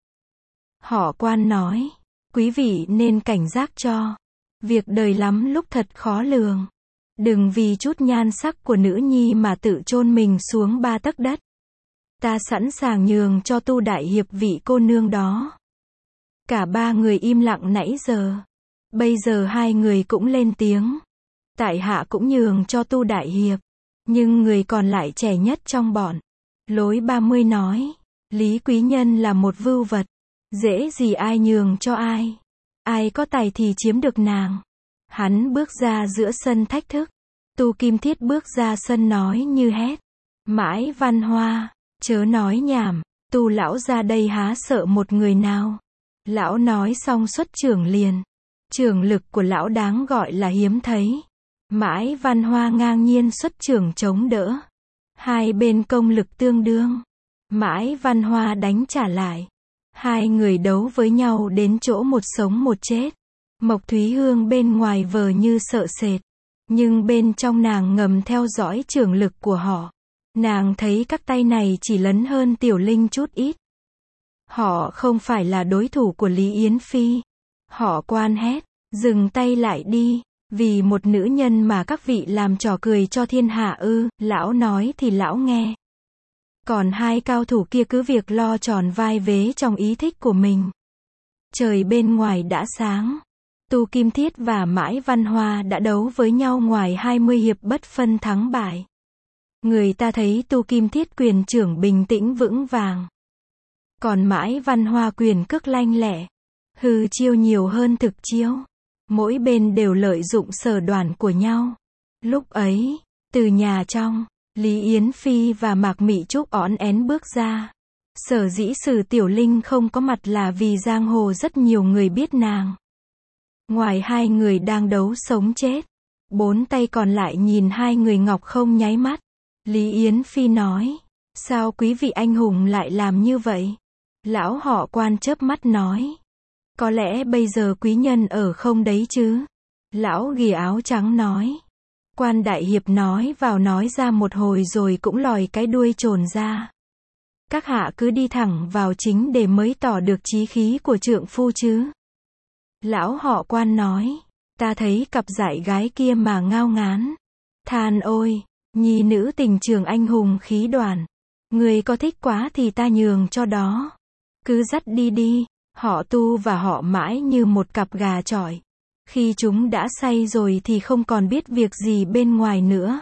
Họ Quan nói. Quý vị nên cảnh giác cho. Việc đời lắm lúc thật khó lường. Đừng vì chút nhan sắc của nữ nhi mà tự chôn mình xuống ba tấc đất. Ta sẵn sàng nhường cho Tu đại hiệp vị cô nương đó. Cả ba người im lặng nãy giờ. Bây giờ hai người cũng lên tiếng. Tại hạ cũng nhường cho Tu đại hiệp. Nhưng người còn lại trẻ nhất trong bọn. Lối ba mươi nói. Lý quý nhân là một vưu vật. Dễ gì ai nhường cho ai. Ai có tài thì chiếm được nàng. Hắn bước ra giữa sân thách thức. Tu Kim Thiết bước ra sân nói như hét. Mãi Văn Hoa, chớ nói nhảm. Tu lão ra đây há sợ một người nào. Lão nói xong xuất trưởng liền. Trưởng lực của lão đáng gọi là hiếm thấy. Mãi Văn Hoa ngang nhiên xuất trưởng chống đỡ. Hai bên công lực tương đương. Mãi Văn Hoa đánh trả lại. Hai người đấu với nhau đến chỗ một sống một chết. Mộc Thúy Hương bên ngoài vờ như sợ sệt, nhưng bên trong nàng ngầm theo dõi trưởng lực của họ. Nàng thấy các tay này chỉ lấn hơn Tiểu Linh chút ít. Họ không phải là đối thủ của Lý Yến Phi. Họ quan hét, dừng tay lại đi, vì một nữ nhân mà các vị làm trò cười cho thiên hạ ư, lão nói thì lão nghe. Còn hai cao thủ kia cứ việc lo tròn vai vế trong ý thích của mình. Trời bên ngoài đã sáng. Tu Kim Thiết và Mãi Văn Hoa đã đấu với nhau ngoài hai mươi hiệp bất phân thắng bại. Người ta thấy Tu Kim Thiết quyền trưởng bình tĩnh vững vàng. Còn Mãi Văn Hoa quyền cước lanh lẹ. Hư chiêu nhiều hơn thực chiêu. Mỗi bên đều lợi dụng sở đoản của nhau. Lúc ấy, từ nhà trong, Lý Yến Phi và Mạc Mị Trúc ỏn én bước ra. Sở dĩ Sử Tiểu Linh không có mặt là vì giang hồ rất nhiều người biết nàng. Ngoài hai người đang đấu sống chết, bốn tay còn lại nhìn hai người ngọc không nháy mắt. Lý Yến Phi nói, sao quý vị anh hùng lại làm như vậy? Lão họ Quan chớp mắt nói, có lẽ bây giờ quý nhân ở không đấy chứ? Lão ghìa áo trắng nói. Quan đại hiệp nói vào nói ra một hồi rồi cũng lòi cái đuôi trồn ra. Các hạ cứ đi thẳng vào chính để mới tỏ được chí khí của trượng phu chứ. Lão họ Quan nói, ta thấy cặp dải gái kia mà ngao ngán. Than ôi, nhi nữ tình trường anh hùng khí đoàn. Người có thích quá thì ta nhường cho đó. Cứ dắt đi đi, họ Tu và họ Mãi như một cặp gà chọi. Khi chúng đã say rồi thì không còn biết việc gì bên ngoài nữa.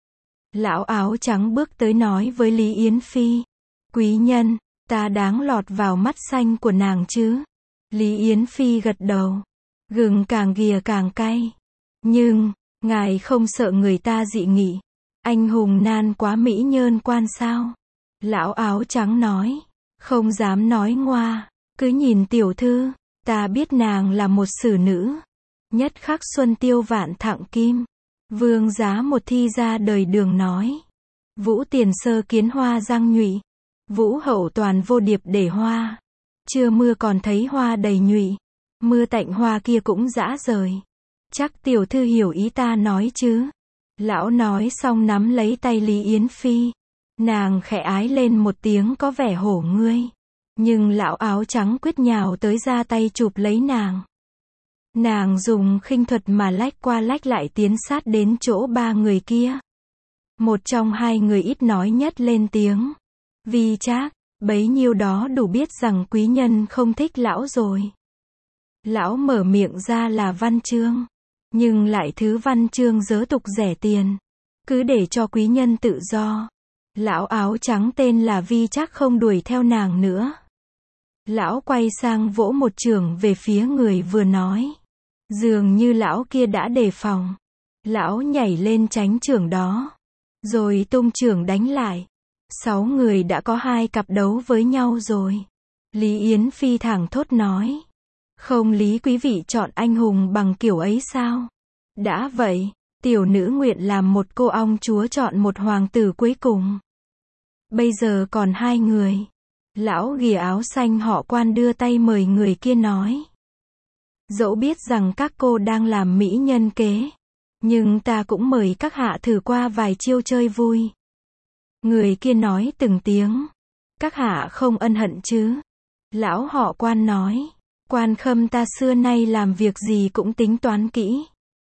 Lão áo trắng bước tới nói với Lý Yến Phi, quý nhân, ta đáng lọt vào mắt xanh của nàng chứ? Lý Yến Phi gật đầu. Gừng càng ghìa càng cay. Nhưng, ngài không sợ người ta dị nghị. Anh hùng nan quá mỹ nhơn quan sao? Lão áo trắng nói. Không dám nói ngoa. Cứ nhìn tiểu thư. Ta biết nàng là một sử nữ. Nhất khắc xuân tiêu vạn thặng kim. Vương giá một thi ra đời đường nói. Vũ tiền sơ kiến hoa giang nhụy. Vũ hậu toàn vô điệp để hoa. Chưa mưa còn thấy hoa đầy nhụy. Mưa tạnh hoa kia cũng dã rời. Chắc tiểu thư hiểu ý ta nói chứ. Lão nói xong nắm lấy tay Lý Yến Phi. Nàng khẽ ái lên một tiếng có vẻ hổ ngươi. Nhưng lão áo trắng quyết nhào tới ra tay chụp lấy nàng. Nàng dùng khinh thuật mà lách qua lách lại tiến sát đến chỗ ba người kia. Một trong hai người ít nói nhất lên tiếng. Vì Trác, bấy nhiêu đó đủ biết rằng quý nhân không thích lão rồi. Lão mở miệng ra là văn chương. Nhưng lại thứ văn chương dớ tục rẻ tiền. Cứ để cho quý nhân tự do. Lão áo trắng tên là Vi Trác không đuổi theo nàng nữa. Lão quay sang vỗ một chưởng về phía người vừa nói. Dường như lão kia đã đề phòng. Lão nhảy lên tránh chưởng đó. Rồi tung chưởng đánh lại. Sáu người đã có hai cặp đấu với nhau rồi. Lý Yến Phi thẳng thốt nói. Không lý quý vị chọn anh hùng bằng kiểu ấy sao? Đã vậy, tiểu nữ nguyện làm một cô ong chúa chọn một hoàng tử cuối cùng. Bây giờ còn hai người. Lão ghìa áo xanh họ Quan đưa tay mời người kia nói. Dẫu biết rằng các cô đang làm mỹ nhân kế. Nhưng ta cũng mời các hạ thử qua vài chiêu chơi vui. Người kia nói từng tiếng. Các hạ không ân hận chứ? Lão họ Quan nói. Quan khâm ta xưa nay làm việc gì cũng tính toán kỹ.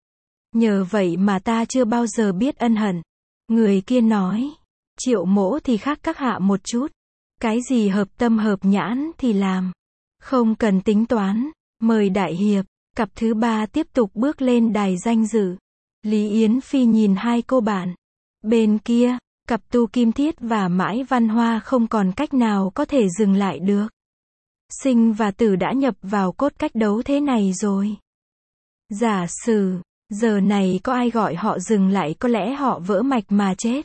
Nhờ vậy mà ta chưa bao giờ biết ân hận. Người kia nói. Triệu mỗ thì khác các hạ một chút. Cái gì hợp tâm hợp nhãn thì làm. Không cần tính toán. Mời đại hiệp. Cặp thứ ba tiếp tục bước lên đài danh dự. Lý Yến Phi nhìn hai cô bạn. Bên kia, cặp Tu Kim Thiết và Mãi Văn Hoa không còn cách nào có thể dừng lại được. Sinh và tử đã nhập vào cốt cách đấu thế này rồi. Giả sử, giờ này có ai gọi họ dừng lại có lẽ họ vỡ mạch mà chết.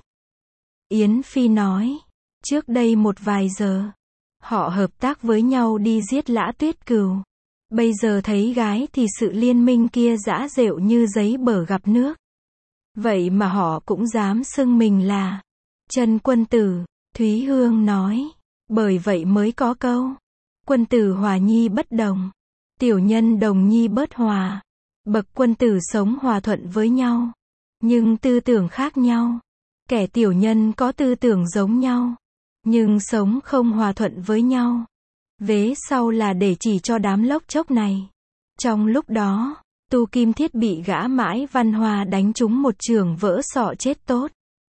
Yến Phi nói, trước đây một vài giờ, họ hợp tác với nhau đi giết Lã Tuyết Cừu. Bây giờ thấy gái thì sự liên minh kia giã rệu như giấy bờ gặp nước. Vậy mà họ cũng dám xưng mình là chân quân tử, Thúy Hương nói. Bởi vậy mới có câu, quân tử hòa nhi bất đồng. Tiểu nhân đồng nhi bớt hòa. Bậc quân tử sống hòa thuận với nhau, nhưng tư tưởng khác nhau. Kẻ tiểu nhân có tư tưởng giống nhau, nhưng sống không hòa thuận với nhau. Vế sau là để chỉ cho đám lốc chốc này. Trong lúc đó, Tu Kim Thiết bị gã Mãi Văn Hoa đánh trúng một chưởng vỡ sọ chết tốt.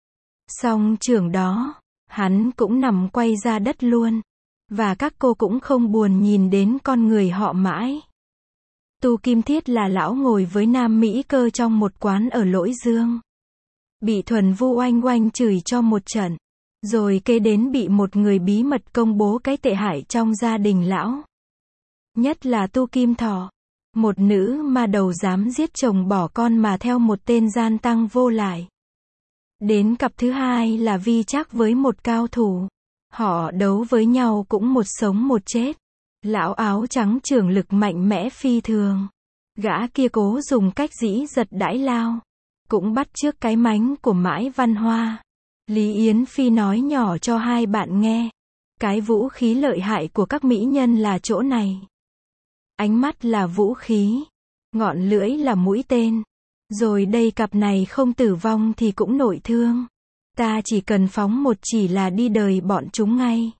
Xong chưởng đó, hắn cũng nằm quay ra đất luôn. Và các cô cũng không buồn nhìn đến con người họ Mãi. Tu Kim Thiết là lão ngồi với Nam Mỹ Cơ trong một quán ở Lỗi Dương. Bị Thuần Vu oanh oanh chửi cho một trận. Rồi kế đến bị một người bí mật công bố cái tệ hại trong gia đình lão. Nhất là Tu Kim Thọ. Một nữ ma đầu dám giết chồng bỏ con mà theo một tên gian tăng vô lại. Đến cặp thứ hai là Vi Trác với một cao thủ. Họ đấu với nhau cũng một sống một chết. Lão áo trắng trưởng lực mạnh mẽ phi thường. Gã kia cố dùng cách dĩ giật đãi lao. Cũng bắt chước cái mánh của Mãi Văn Hoa. Lý Yến Phi nói nhỏ cho hai bạn nghe. Cái vũ khí lợi hại của các mỹ nhân là chỗ này. Ánh mắt là vũ khí. Ngọn lưỡi là mũi tên. Rồi đây cặp này không tử vong thì cũng nội thương. Ta chỉ cần phóng một chỉ là đi đời bọn chúng ngay.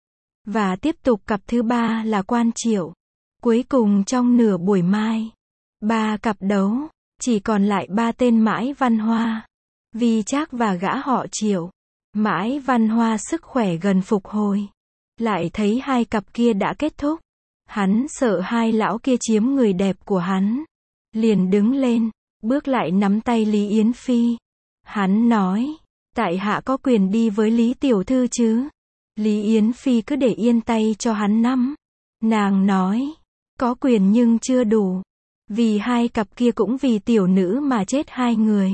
Và tiếp tục cặp thứ ba là Quan Triệu. Cuối cùng trong nửa buổi mai, ba cặp đấu, chỉ còn lại ba tên Mãi Văn Hoa, Vi Trác và gã họ Triệu. Mãi Văn Hoa sức khỏe gần phục hồi. Lại thấy hai cặp kia đã kết thúc. Hắn sợ hai lão kia chiếm người đẹp của hắn. Liền đứng lên, bước lại nắm tay Lý Yến Phi. Hắn nói, tại hạ có quyền đi với Lý tiểu thư chứ? Lý Yến Phi cứ để yên tay cho hắn nắm. Nàng nói, có quyền nhưng chưa đủ. Vì hai cặp kia cũng vì tiểu nữ mà chết hai người.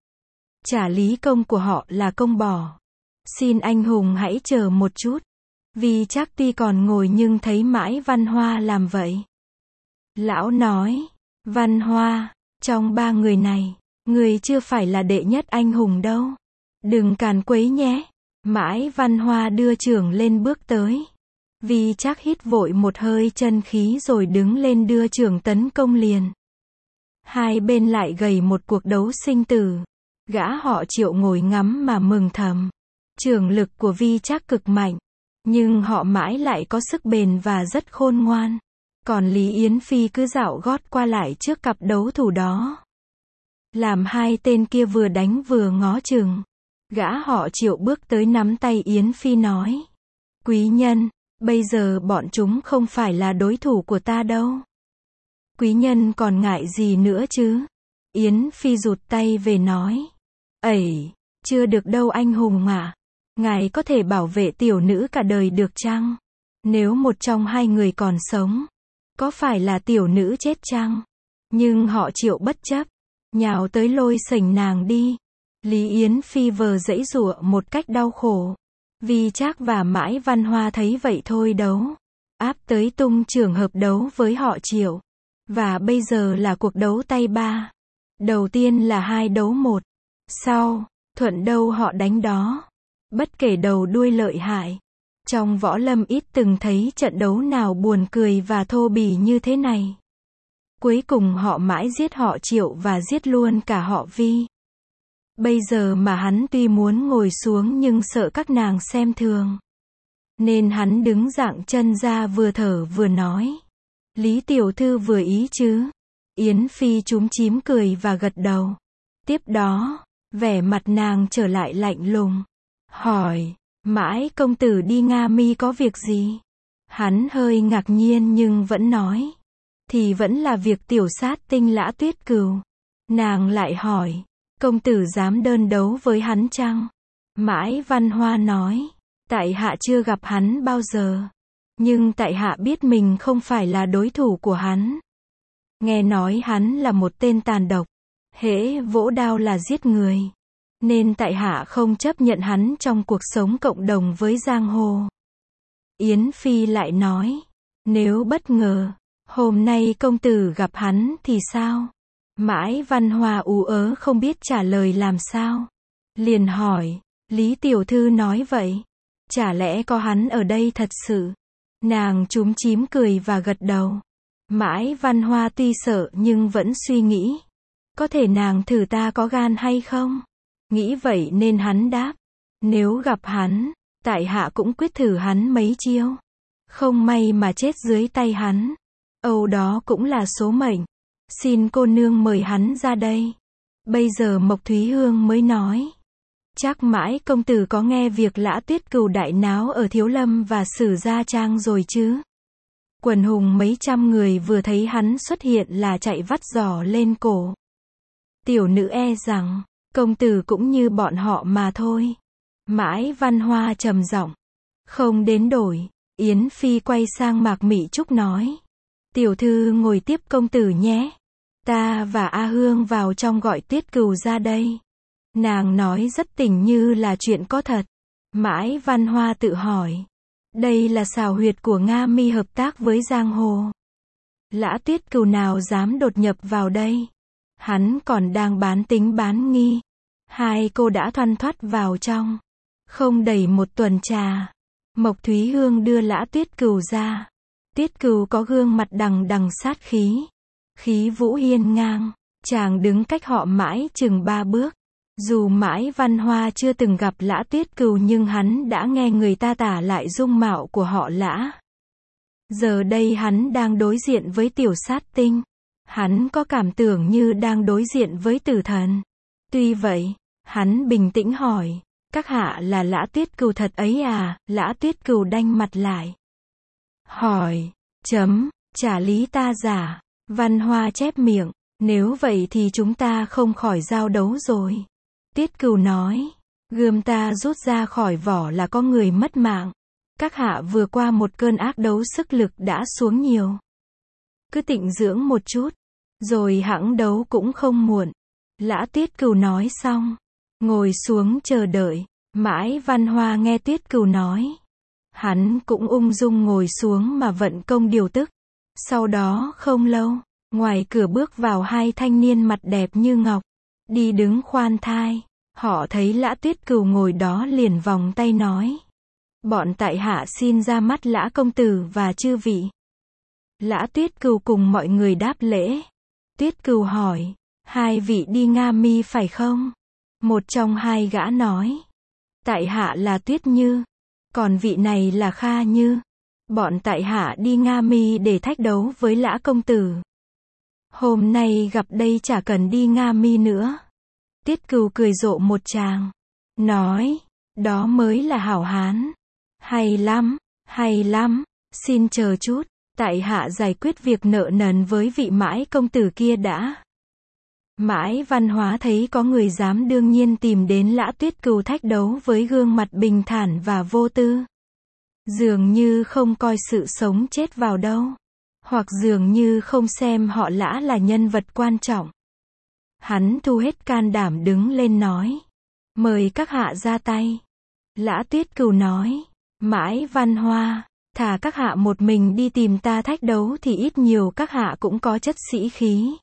Trả lý công của họ là công bỏ. Xin anh hùng hãy chờ một chút. Vì chắc tuy còn ngồi nhưng thấy Mãi Văn Hoa làm vậy. Lão nói, Văn Hoa, trong ba người này, người chưa phải là đệ nhất anh hùng đâu. Đừng càn quấy nhé. Mãi Văn Hoa đưa chưởng lên bước tới. Vì chắc hít vội một hơi chân khí rồi đứng lên đưa chưởng tấn công liền. Hai bên lại gầy một cuộc đấu sinh tử. Gã họ Triệu ngồi ngắm mà mừng thầm. Chưởng lực của Vi Trác cực mạnh. Nhưng họ Mãi lại có sức bền và rất khôn ngoan. Còn Lý Yến Phi cứ dạo gót qua lại trước cặp đấu thủ đó. Làm hai tên kia vừa đánh vừa ngó chừng. Gã họ Triệu bước tới nắm tay Yến Phi nói. Quý nhân, bây giờ bọn chúng không phải là đối thủ của ta đâu. Quý nhân còn ngại gì nữa chứ? Yến Phi rụt tay về nói. Ẩy, chưa được đâu anh hùng ạ. Ngài có thể bảo vệ tiểu nữ cả đời được chăng? Nếu một trong hai người còn sống, có phải là tiểu nữ chết chăng? Nhưng họ Triệu bất chấp, nhào tới lôi sành nàng đi. Lý Yến Phi vờ giãy giụa một cách đau khổ. Vi Trác và Mãi Văn Hoa thấy vậy thôi đấu. Áp tới tung trường hợp đấu với họ Triệu. Và bây giờ là cuộc đấu tay ba. Đầu tiên là hai đấu một. Sau, thuận đâu họ đánh đó. Bất kể đầu đuôi lợi hại. Trong võ lâm ít từng thấy trận đấu nào buồn cười và thô bỉ như thế này. Cuối cùng họ Mãi giết họ Triệu và giết luôn cả họ Vi. Bây giờ mà hắn tuy muốn ngồi xuống nhưng sợ các nàng xem thường. Nên hắn đứng dạng chân ra vừa thở vừa nói. Lý tiểu thư vừa ý chứ? Yến Phi chúm chím cười và gật đầu. Tiếp đó, vẻ mặt nàng trở lại lạnh lùng. Hỏi, Mãi công tử đi Nga Mi có việc gì? Hắn hơi ngạc nhiên nhưng vẫn nói. Thì vẫn là việc tiểu sát Tinh Lã Tuyết Cừu. Nàng lại hỏi. Công tử dám đơn đấu với hắn chăng? Mãi Văn Hoa nói. Tại hạ chưa gặp hắn bao giờ. Nhưng tại hạ biết mình không phải là đối thủ của hắn. Nghe nói hắn là một tên tàn độc. Hễ vỗ đao là giết người. Nên tại hạ không chấp nhận hắn trong cuộc sống cộng đồng với giang hồ. Yến Phi lại nói. Nếu bất ngờ, hôm nay công tử gặp hắn thì sao? Mãi Văn Hoa ú ớ không biết trả lời làm sao. Liền hỏi, Lý tiểu thư nói vậy. Chả lẽ có hắn ở đây thật sự? Nàng chúm chím cười và gật đầu. Mãi Văn Hoa tuy sợ nhưng vẫn suy nghĩ. Có thể nàng thử ta có gan hay không? Nghĩ vậy nên hắn đáp. Nếu gặp hắn, tại hạ cũng quyết thử hắn mấy chiêu. Không may mà chết dưới tay hắn. Âu đó cũng là số mệnh. Xin cô nương mời hắn ra đây. Bây giờ Mộc Thúy Hương mới nói. Chắc Mãi công tử có nghe việc Lã Tuyết Cừu đại náo ở Thiếu Lâm và Sử Gia Trang rồi chứ? Quần hùng mấy trăm người vừa thấy hắn xuất hiện là chạy vắt giỏ lên cổ. Tiểu nữ e rằng, công tử cũng như bọn họ mà thôi. Mãi Văn Hoa trầm giọng. Không đến đổi. Yến Phi quay sang Mạc Mị Trúc nói. Tiểu thư ngồi tiếp công tử nhé. Ta và A Hương vào trong gọi Tuyết Cừu ra đây. Nàng nói rất tình như là chuyện có thật. Mãi Văn Hoa tự hỏi. Đây là xào huyệt của Nga Mi hợp tác với Giang Hồ. Lã Tuyết Cừu nào dám đột nhập vào đây. Hắn còn đang bán tính bán nghi. Hai cô đã thoăn thoắt vào trong. Không đầy một tuần trà. Mộc Thúy Hương đưa Lã Tuyết Cừu ra. Tuyết Cừu có gương mặt đằng đằng sát khí. Khí vũ hiên ngang. Chàng đứng cách họ mãi chừng ba bước. Dù Mãi Văn Hoa chưa từng gặp Lã Tuyết Cừu nhưng hắn đã nghe người ta tả lại dung mạo của họ Lã. Giờ đây hắn đang đối diện với tiểu sát tinh. Hắn có cảm tưởng như đang đối diện với tử thần. Tuy vậy, hắn bình tĩnh hỏi. Các hạ là Lã Tuyết Cừu thật ấy à? Lã Tuyết Cừu đanh mặt lại. Hỏi. Chấm. Trả lý ta giả. Văn Hoa chép miệng. Nếu vậy thì chúng ta không khỏi giao đấu rồi. Tuyết Cừu nói. Gươm ta rút ra khỏi vỏ là có người mất mạng. Các hạ vừa qua một cơn ác đấu sức lực đã xuống nhiều. Cứ tịnh dưỡng một chút. Rồi hẵng đấu cũng không muộn. Lã Tuyết Cừu nói xong. Ngồi xuống chờ đợi. Mãi Văn Hoa nghe Tuyết Cừu nói. Hắn cũng ung dung ngồi xuống mà vận công điều tức. Sau đó không lâu, ngoài cửa bước vào hai thanh niên mặt đẹp như ngọc. Đi đứng khoan thai. Họ thấy Lã Tuyết Cừu ngồi đó liền vòng tay nói. Bọn tại hạ xin ra mắt Lã công tử và chư vị. Lã Tuyết Cừu cùng mọi người đáp lễ. Tuyết Cừu hỏi. Hai vị đi Nga Mi phải không? Một trong hai gã nói. Tại hạ là Tuyết Như. Còn vị này là Kha Như. Bọn tại hạ đi Nga Mi để thách đấu với Lã công tử. Hôm nay gặp đây chả cần đi Nga Mi nữa. Tuyết Cừu cười rộ một tràng. Nói. Đó mới là hảo hán. Hay lắm. Hay lắm. Xin chờ chút. Tại hạ giải quyết việc nợ nần với vị Mãi công tử kia đã. Mãi Văn Hóa thấy có người dám đương nhiên tìm đến Lã Tuyết Cừu thách đấu với gương mặt bình thản và vô tư. Dường như không coi sự sống chết vào đâu. Hoặc dường như không xem họ Lã là nhân vật quan trọng. Hắn thu hết can đảm đứng lên nói. Mời các hạ ra tay. Lã Tuyết Cừu nói. Mãi Văn Hoa. Thà các hạ một mình đi tìm ta thách đấu thì ít nhiều các hạ cũng có chất sĩ khí.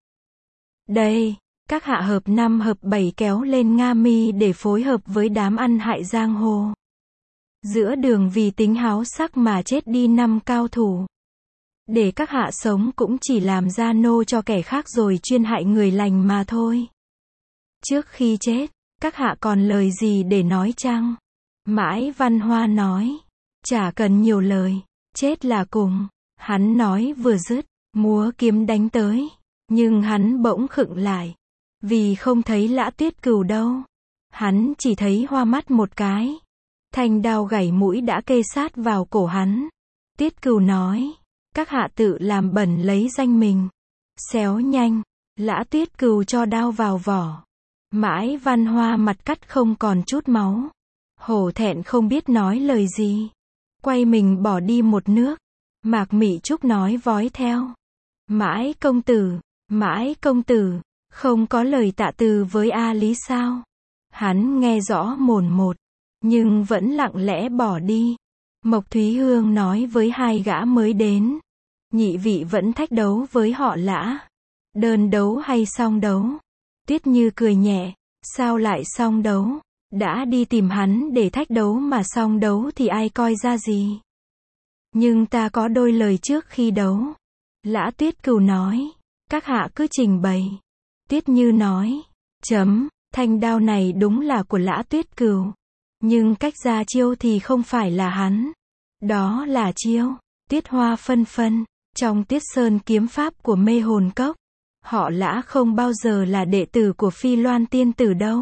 Đây, các hạ hợp năm hợp bảy kéo lên Nga Mi để phối hợp với đám ăn hại giang hồ. Giữa đường vì tính háo sắc mà chết đi năm cao thủ. Để các hạ sống cũng chỉ làm gia nô cho kẻ khác rồi chuyên hại người lành mà thôi. Trước khi chết, các hạ còn lời gì để nói chăng? Mãi Văn Hoa nói. Chả cần nhiều lời. Chết là cùng. Hắn nói vừa dứt, múa kiếm đánh tới. Nhưng hắn bỗng khựng lại. Vì không thấy Lã Tuyết Cừu đâu. Hắn chỉ thấy hoa mắt một cái. Thanh đao gảy mũi đã kê sát vào cổ hắn. Tuyết Cừu nói. Các hạ tự làm bẩn lấy danh mình. Xéo nhanh. Lã Tuyết Cừu cho đao vào vỏ. Mãi Văn Hoa mặt cắt không còn chút máu. Hổ thẹn không biết nói lời gì. Quay mình bỏ đi một nước. Mạc Mị Trúc nói vói theo. Mãi công tử. Mãi công tử. Không có lời tạ từ với A Lý sao? Hắn nghe rõ mồn một. Nhưng vẫn lặng lẽ bỏ đi. Mộc Thúy Hương nói với hai gã mới đến. Nhị vị vẫn thách đấu với họ Lã. Đơn đấu hay song đấu? Tuyết Như cười nhẹ. Sao lại song đấu? Đã đi tìm hắn để thách đấu mà song đấu thì ai coi ra gì? Nhưng ta có đôi lời trước khi đấu. Lã Tuyết Cừu nói, các hạ cứ trình bày. Tiết Như nói, chấm, thanh đao này đúng là của Lã Tuyết Cừu. Nhưng cách ra chiêu thì không phải là hắn. Đó là chiêu. Tiết Hoa phân phân, trong Tiết Sơn kiếm pháp của Mê Hồn Cốc, họ Lã không bao giờ là đệ tử của Phi Loan tiên tử đâu.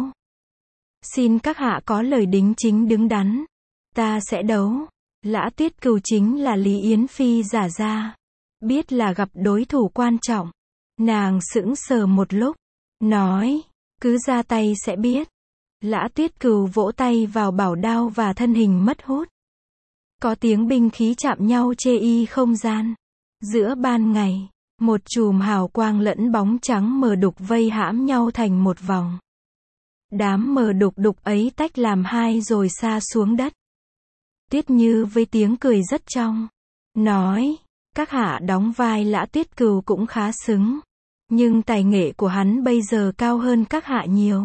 Xin các hạ có lời đính chính đứng đắn. Ta sẽ đấu. Lã Tuyết Cừu chính là Lý Yến Phi giả ra. Biết là gặp đối thủ quan trọng. Nàng sững sờ một lúc. Nói, cứ ra tay sẽ biết. Lã Tuyết Cừu vỗ tay vào bảo đao và thân hình mất hút. Có tiếng binh khí chạm nhau chê y không gian. Giữa ban ngày, một chùm hào quang lẫn bóng trắng mờ đục vây hãm nhau thành một vòng. Đám mờ đục đục ấy tách làm hai rồi sa xuống đất. Tiết Như với tiếng cười rất trong, nói, các hạ đóng vai Lã Tuyết Cừu cũng khá xứng. Nhưng tài nghệ của hắn bây giờ cao hơn các hạ nhiều.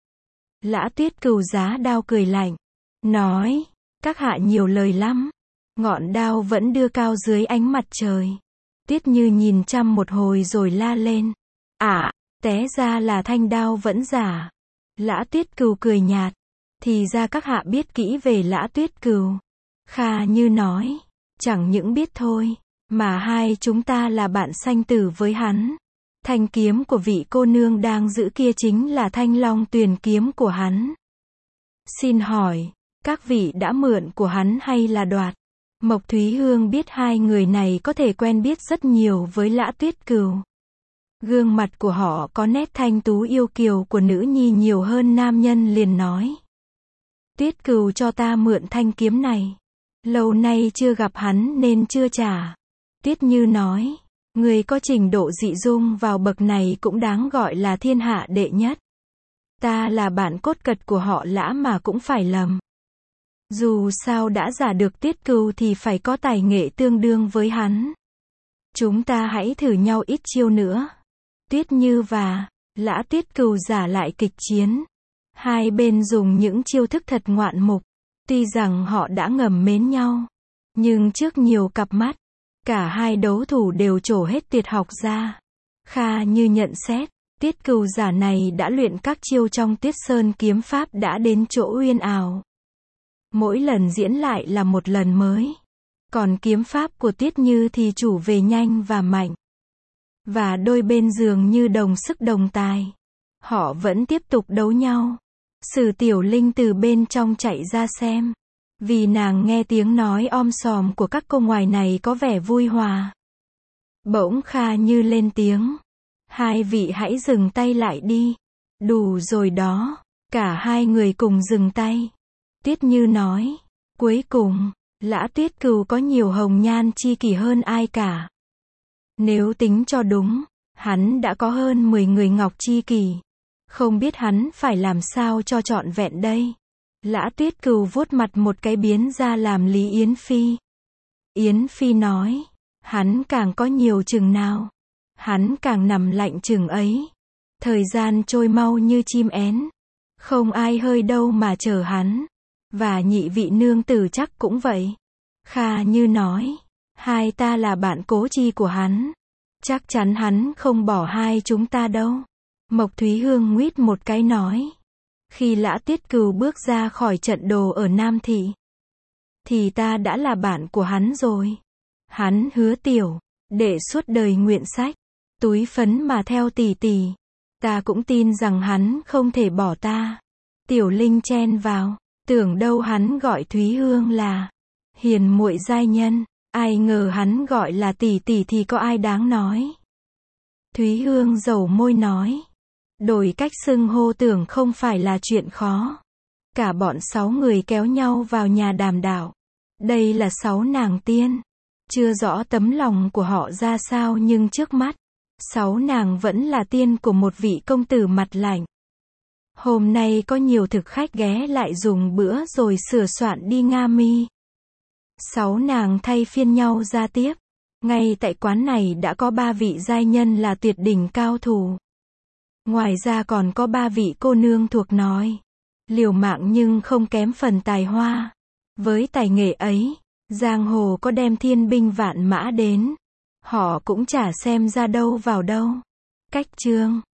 Lã Tuyết Cừu giá đao cười lạnh, nói, các hạ nhiều lời lắm. Ngọn đao vẫn đưa cao dưới ánh mặt trời. Tiết Như nhìn chăm một hồi rồi la lên. À, té ra là thanh đao vẫn giả. Lã Tuyết Cừu cười nhạt. Thì ra các hạ biết kỹ về Lã Tuyết Cừu. Kha Như nói, chẳng những biết thôi, mà hai chúng ta là bạn sanh tử với hắn. Thanh kiếm của vị cô nương đang giữ kia chính là Thanh Long Tuyền kiếm của hắn. Xin hỏi, các vị đã mượn của hắn hay là đoạt? Mộc Thúy Hương biết hai người này có thể quen biết rất nhiều với Lã Tuyết Cừu. Gương mặt của họ có nét thanh tú yêu kiều của nữ nhi nhiều hơn nam nhân, liền nói. Tuyết Cừu cho ta mượn thanh kiếm này. Lâu nay chưa gặp hắn nên chưa trả. Tiết Như nói, người có trình độ dị dung vào bậc này cũng đáng gọi là thiên hạ đệ nhất. Ta là bạn cốt cật của họ Lã mà cũng phải lầm. Dù sao đã giả được Tuyết Cừu thì phải có tài nghệ tương đương với hắn. Chúng ta hãy thử nhau ít chiêu nữa. Tuyết Như và Lã Tuyết Cừu giả lại kịch chiến. Hai bên dùng những chiêu thức thật ngoạn mục. Tuy rằng họ đã ngầm mến nhau, nhưng trước nhiều cặp mắt, cả hai đấu thủ đều trổ hết tuyệt học ra. Kha Như nhận xét, Tiết Cừu giả này đã luyện các chiêu trong Tiết Sơn kiếm pháp đã đến chỗ uyên ảo. Mỗi lần diễn lại là một lần mới. Còn kiếm pháp của Tiết Như thì chủ về nhanh và mạnh. Và đôi bên dường như đồng sức đồng tài. Họ vẫn tiếp tục đấu nhau. Sử Tiểu Linh từ bên trong chạy ra xem. Vì nàng nghe tiếng nói om sòm của các cô ngoài này có vẻ vui hòa. Bỗng Kha Như lên tiếng. Hai vị hãy dừng tay lại đi. Đủ rồi đó. Cả hai người cùng dừng tay. Tiết Như nói. Cuối cùng, Lã Tuyết Cừu có nhiều hồng nhan chi kỷ hơn ai cả. Nếu tính cho đúng, hắn đã có hơn mười người ngọc chi kỷ. Không biết hắn phải làm sao cho trọn vẹn đây. Lã Tuyết Cừu vuốt mặt một cái biến ra làm Lý Yến Phi. Yến Phi nói, hắn càng có nhiều chừng nào, hắn càng nằm lạnh chừng ấy. Thời gian trôi mau như chim én. Không ai hơi đâu mà chờ hắn. Và nhị vị nương tử chắc cũng vậy. Kha Như nói, hai ta là bạn cố chi của hắn. Chắc chắn hắn không bỏ hai chúng ta đâu. Mộc Thúy Hương nguýt một cái nói. Khi Lã Tuyết Cừu bước ra khỏi trận đồ ở Nam Thị, thì ta đã là bạn của hắn rồi. Hắn hứa tiểu, để suốt đời nguyện sách, túi phấn mà theo tỷ tỷ. Ta cũng tin rằng hắn không thể bỏ ta. Tiểu Linh chen vào, tưởng đâu hắn gọi Thúy Hương là hiền muội giai nhân, ai ngờ hắn gọi là tỷ tỷ thì có ai đáng nói. Thúy Hương dầu môi nói. Đổi cách xưng hô tưởng không phải là chuyện khó. Cả bọn sáu người kéo nhau vào nhà đàm đạo. Đây là sáu nàng tiên. Chưa rõ tấm lòng của họ ra sao nhưng trước mắt, sáu nàng vẫn là tiên của một vị công tử mặt lạnh. Hôm nay có nhiều thực khách ghé lại dùng bữa rồi sửa soạn đi Nga Mi. Sáu nàng thay phiên nhau ra tiếp. Ngay tại quán này đã có ba vị giai nhân là tuyệt đỉnh cao thủ. Ngoài ra còn có ba vị cô nương thuộc nói. Liều mạng nhưng không kém phần tài hoa. Với tài nghệ ấy, giang hồ có đem thiên binh vạn mã đến. Họ cũng chả xem ra đâu vào đâu. Cách chương